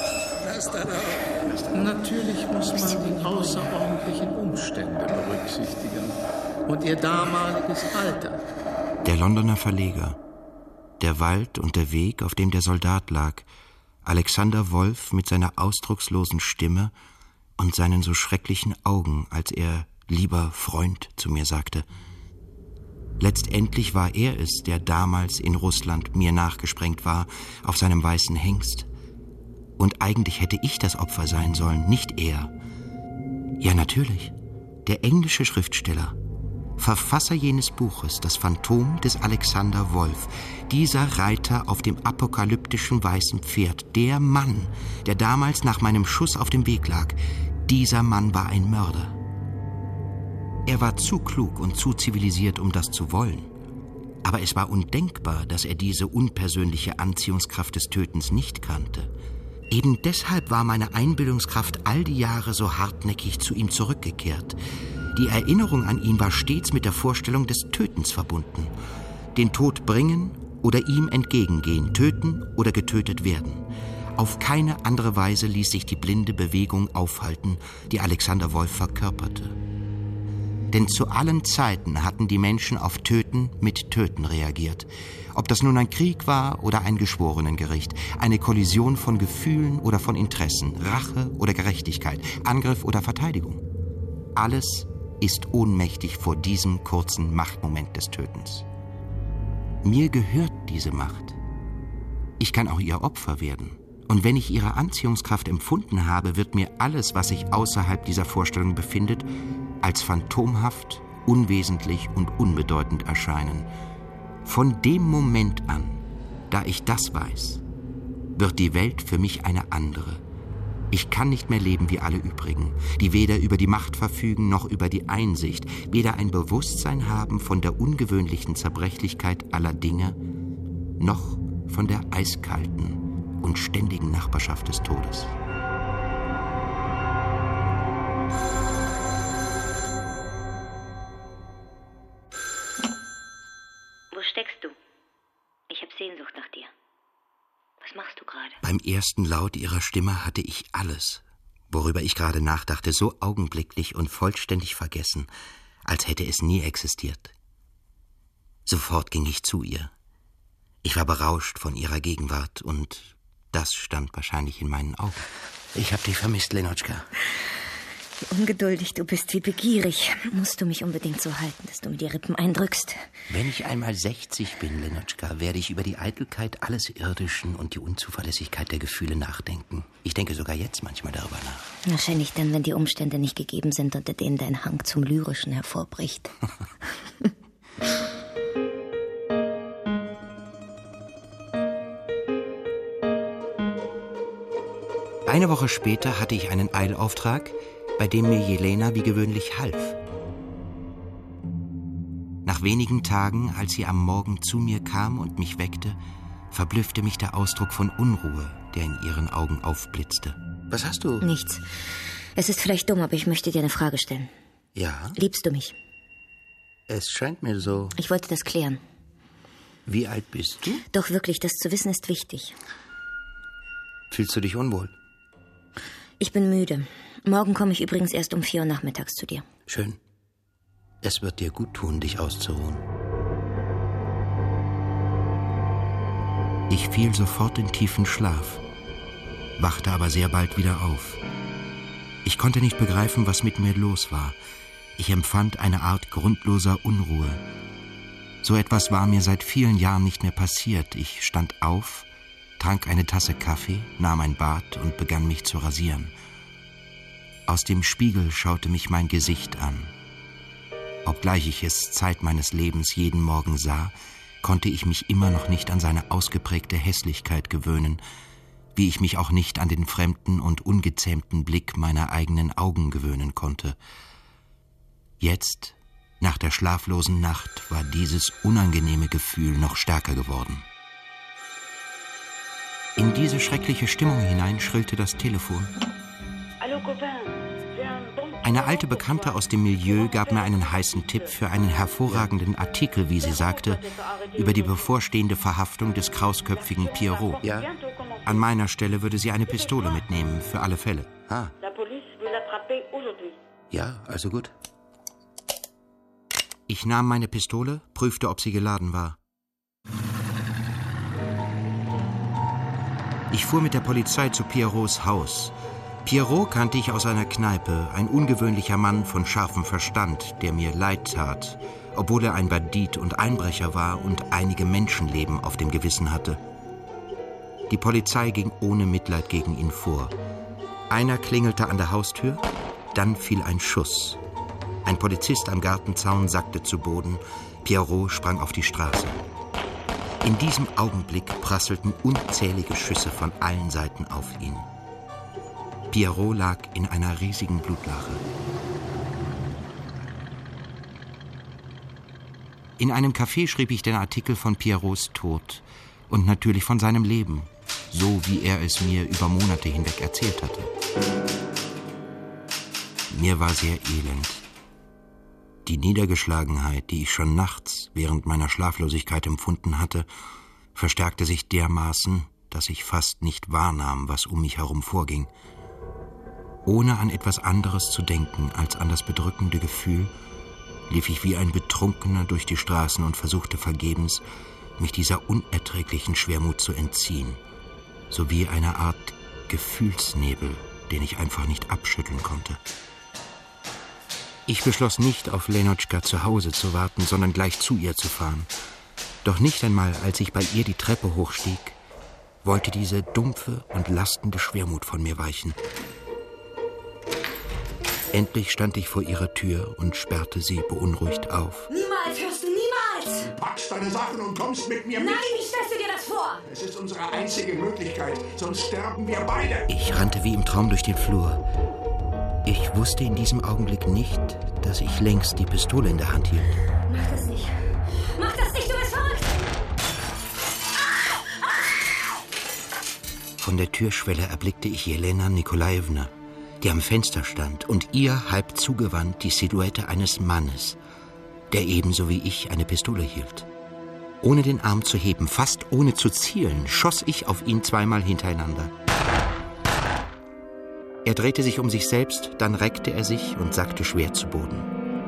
Natürlich muss man die außerordentlichen Umstände berücksichtigen und ihr damaliges Alter. Der Londoner Verleger, der Wald und der Weg, auf dem der Soldat lag, Alexander Wolf mit seiner ausdruckslosen Stimme und seinen so schrecklichen Augen, als er »lieber Freund« zu mir sagte. Letztendlich war er es, der damals in Russland mir nachgesprengt war, auf seinem weißen Hengst. Und eigentlich hätte ich das Opfer sein sollen, nicht er. Ja, natürlich, der englische Schriftsteller, Verfasser jenes Buches, das Phantom des Alexander Wolf, dieser Reiter auf dem apokalyptischen weißen Pferd, der Mann, der damals nach meinem Schuss auf dem Weg lag, dieser Mann war ein Mörder. Er war zu klug und zu zivilisiert, um das zu wollen. Aber es war undenkbar, dass er diese unpersönliche Anziehungskraft des Tötens nicht kannte. Eben deshalb war meine Einbildungskraft all die Jahre so hartnäckig zu ihm zurückgekehrt. Die Erinnerung an ihn war stets mit der Vorstellung des Tötens verbunden. Den Tod bringen oder ihm entgegengehen, töten oder getötet werden. Auf keine andere Weise ließ sich die blinde Bewegung aufhalten, die Alexander Wolf verkörperte. Denn zu allen Zeiten hatten die Menschen auf Töten mit Töten reagiert. Ob das nun ein Krieg war oder ein Geschworenengericht, eine Kollision von Gefühlen oder von Interessen, Rache oder Gerechtigkeit, Angriff oder Verteidigung. Alles ist ohnmächtig vor diesem kurzen Machtmoment des Tötens. Mir gehört diese Macht. Ich kann auch ihr Opfer werden. Und wenn ich ihre Anziehungskraft empfunden habe, wird mir alles, was sich außerhalb dieser Vorstellung befindet, als phantomhaft, unwesentlich und unbedeutend erscheinen. Von dem Moment an, da ich das weiß, wird die Welt für mich eine andere. Ich kann nicht mehr leben wie alle übrigen, die weder über die Macht verfügen noch über die Einsicht, weder ein Bewusstsein haben von der ungewöhnlichen Zerbrechlichkeit aller Dinge, noch von der eiskalten und ständigen Nachbarschaft des Todes. Wo steckst du? Ich habe Sehnsucht nach dir. Was machst du gerade? Beim ersten Laut ihrer Stimme hatte ich alles, worüber ich gerade nachdachte, so augenblicklich und vollständig vergessen, als hätte es nie existiert. Sofort ging ich zu ihr. Ich war berauscht von ihrer Gegenwart und das stand wahrscheinlich in meinen Augen. Ich hab dich vermisst, Lenotschka. Wie ungeduldig du bist, wie begierig. Musst du mich unbedingt so halten, dass du mir die Rippen eindrückst. Wenn ich einmal 60 bin, Lenotschka, werde ich über die Eitelkeit alles Irdischen und die Unzuverlässigkeit der Gefühle nachdenken. Ich denke sogar jetzt manchmal darüber nach. Wahrscheinlich dann, wenn die Umstände nicht gegeben sind, unter denen dein Hang zum Lyrischen hervorbricht. Eine Woche später hatte ich einen Eilauftrag, bei dem mir Jelena wie gewöhnlich half. Nach wenigen Tagen, als sie am Morgen zu mir kam und mich weckte, verblüffte mich der Ausdruck von Unruhe, der in ihren Augen aufblitzte. Was hast du? Nichts. Es ist vielleicht dumm, aber ich möchte dir eine Frage stellen. Ja? Liebst du mich? Es scheint mir so. Ich wollte das klären. Wie alt bist du? Doch wirklich, das zu wissen ist wichtig. Fühlst du dich unwohl? Ich bin müde. Morgen komme ich übrigens erst um 4 Uhr nachmittags zu dir. Schön. Es wird dir gut tun, dich auszuruhen. Ich fiel sofort in tiefen Schlaf, wachte aber sehr bald wieder auf. Ich konnte nicht begreifen, was mit mir los war. Ich empfand eine Art grundloser Unruhe. So etwas war mir seit vielen Jahren nicht mehr passiert. Ich stand auf, trank eine Tasse Kaffee, nahm ein Bad und begann mich zu rasieren. Aus dem Spiegel schaute mich mein Gesicht an. Obgleich ich es Zeit meines Lebens jeden Morgen sah, konnte ich mich immer noch nicht an seine ausgeprägte Hässlichkeit gewöhnen, wie ich mich auch nicht an den fremden und ungezähmten Blick meiner eigenen Augen gewöhnen konnte. Jetzt, nach der schlaflosen Nacht, war dieses unangenehme Gefühl noch stärker geworden. In In diese schreckliche Stimmung hinein schrillte das Telefon. Eine alte Bekannte aus dem Milieu gab mir einen heißen Tipp für einen hervorragenden Artikel, wie sie sagte, über die bevorstehende Verhaftung des krausköpfigen Pierrot. Ja? An meiner Stelle würde sie eine Pistole mitnehmen, für alle Fälle. Ah. Ja, also gut. Ich nahm meine Pistole, prüfte, ob sie geladen war. Ich fuhr mit der Polizei zu Pierrots Haus. Pierrot kannte ich aus einer Kneipe, ein ungewöhnlicher Mann von scharfem Verstand, der mir leid tat, obwohl er ein Bandit und Einbrecher war und einige Menschenleben auf dem Gewissen hatte. Die Polizei ging ohne Mitleid gegen ihn vor. Einer klingelte an der Haustür, dann fiel ein Schuss. Ein Polizist am Gartenzaun sackte zu Boden, Pierrot sprang auf die Straße. In diesem Augenblick prasselten unzählige Schüsse von allen Seiten auf ihn. Pierrot lag in einer riesigen Blutlache. In einem Café schrieb ich den Artikel von Pierrots Tod und natürlich von seinem Leben, so wie er es mir über Monate hinweg erzählt hatte. Mir war sehr elend. Die Niedergeschlagenheit, die ich schon nachts während meiner Schlaflosigkeit empfunden hatte, verstärkte sich dermaßen, dass ich fast nicht wahrnahm, was um mich herum vorging. Ohne an etwas anderes zu denken als an das bedrückende Gefühl, lief ich wie ein Betrunkener durch die Straßen und versuchte vergebens, mich dieser unerträglichen Schwermut zu entziehen, sowie einer Art Gefühlsnebel, den ich einfach nicht abschütteln konnte. Ich beschloss nicht, auf Lenotchka zu Hause zu warten, sondern gleich zu ihr zu fahren. Doch nicht einmal, als ich bei ihr die Treppe hochstieg, wollte diese dumpfe und lastende Schwermut von mir weichen. Endlich stand ich vor ihrer Tür und sperrte sie beunruhigt auf. Niemals, hörst du, niemals! Du packst deine Sachen und kommst mit mir mit. Nein, wie stellst du dir das vor? Es ist unsere einzige Möglichkeit, sonst sterben wir beide. Ich rannte wie im Traum durch den Flur. Ich wusste in diesem Augenblick nicht, dass ich längst die Pistole in der Hand hielt. Mach das nicht. Mach das nicht, du bist verrückt! Von der Türschwelle erblickte ich Jelena Nikolajewna, die am Fenster stand und ihr halb zugewandt die Silhouette eines Mannes, der ebenso wie ich eine Pistole hielt. Ohne den Arm zu heben, fast ohne zu zielen, schoss ich auf ihn zweimal hintereinander. Er drehte sich um sich selbst, dann reckte er sich und sackte schwer zu Boden.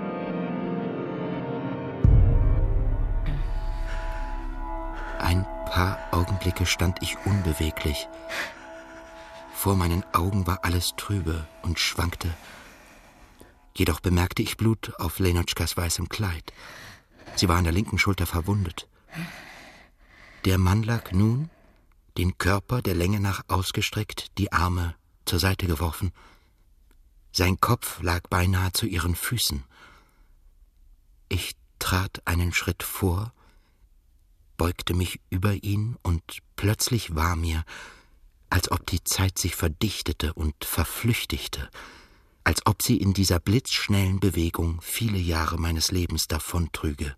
Ein paar Augenblicke stand ich unbeweglich. Vor meinen Augen war alles trübe und schwankte. Jedoch bemerkte ich Blut auf Lenotchkas weißem Kleid. Sie war an der linken Schulter verwundet. Der Mann lag nun, den Körper der Länge nach ausgestreckt, die Arme zur Seite geworfen. Sein Kopf lag beinahe zu ihren Füßen. Ich trat einen Schritt vor, beugte mich über ihn und plötzlich war mir, als ob die Zeit sich verdichtete und verflüchtigte, als ob sie in dieser blitzschnellen Bewegung viele Jahre meines Lebens davontrüge.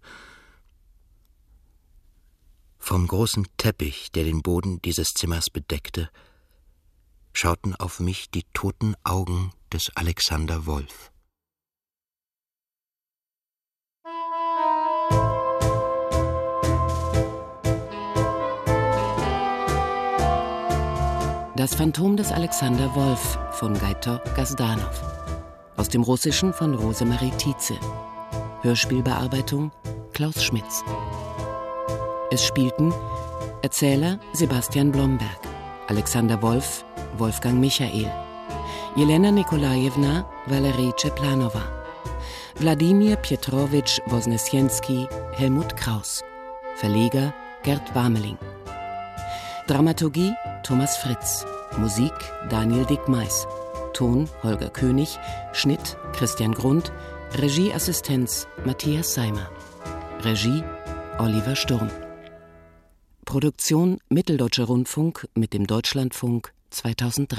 Vom großen Teppich, der den Boden dieses Zimmers bedeckte, schauten auf mich die toten Augen des Alexander Wolf. Das Phantom des Alexander Wolf von Gaitor Gazdanov. Aus dem Russischen von Rosemarie Tietze. Hörspielbearbeitung Klaus Schmitz. Es spielten Erzähler Sebastian Blomberg, Alexander Wolf Wolfgang Michael, Jelena Nikolajewna Valerie Czeplanova, Wladimir Pietrowitsch Wosnesjenski Helmut Kraus, Verleger Gerd Warmeling. Dramaturgie Thomas Fritz, Musik Daniel Dickmeis, Ton Holger König, Schnitt Christian Grund, Regieassistenz Matthias Seimer, Regie Oliver Sturm. Produktion Mitteldeutscher Rundfunk mit dem Deutschlandfunk 2003.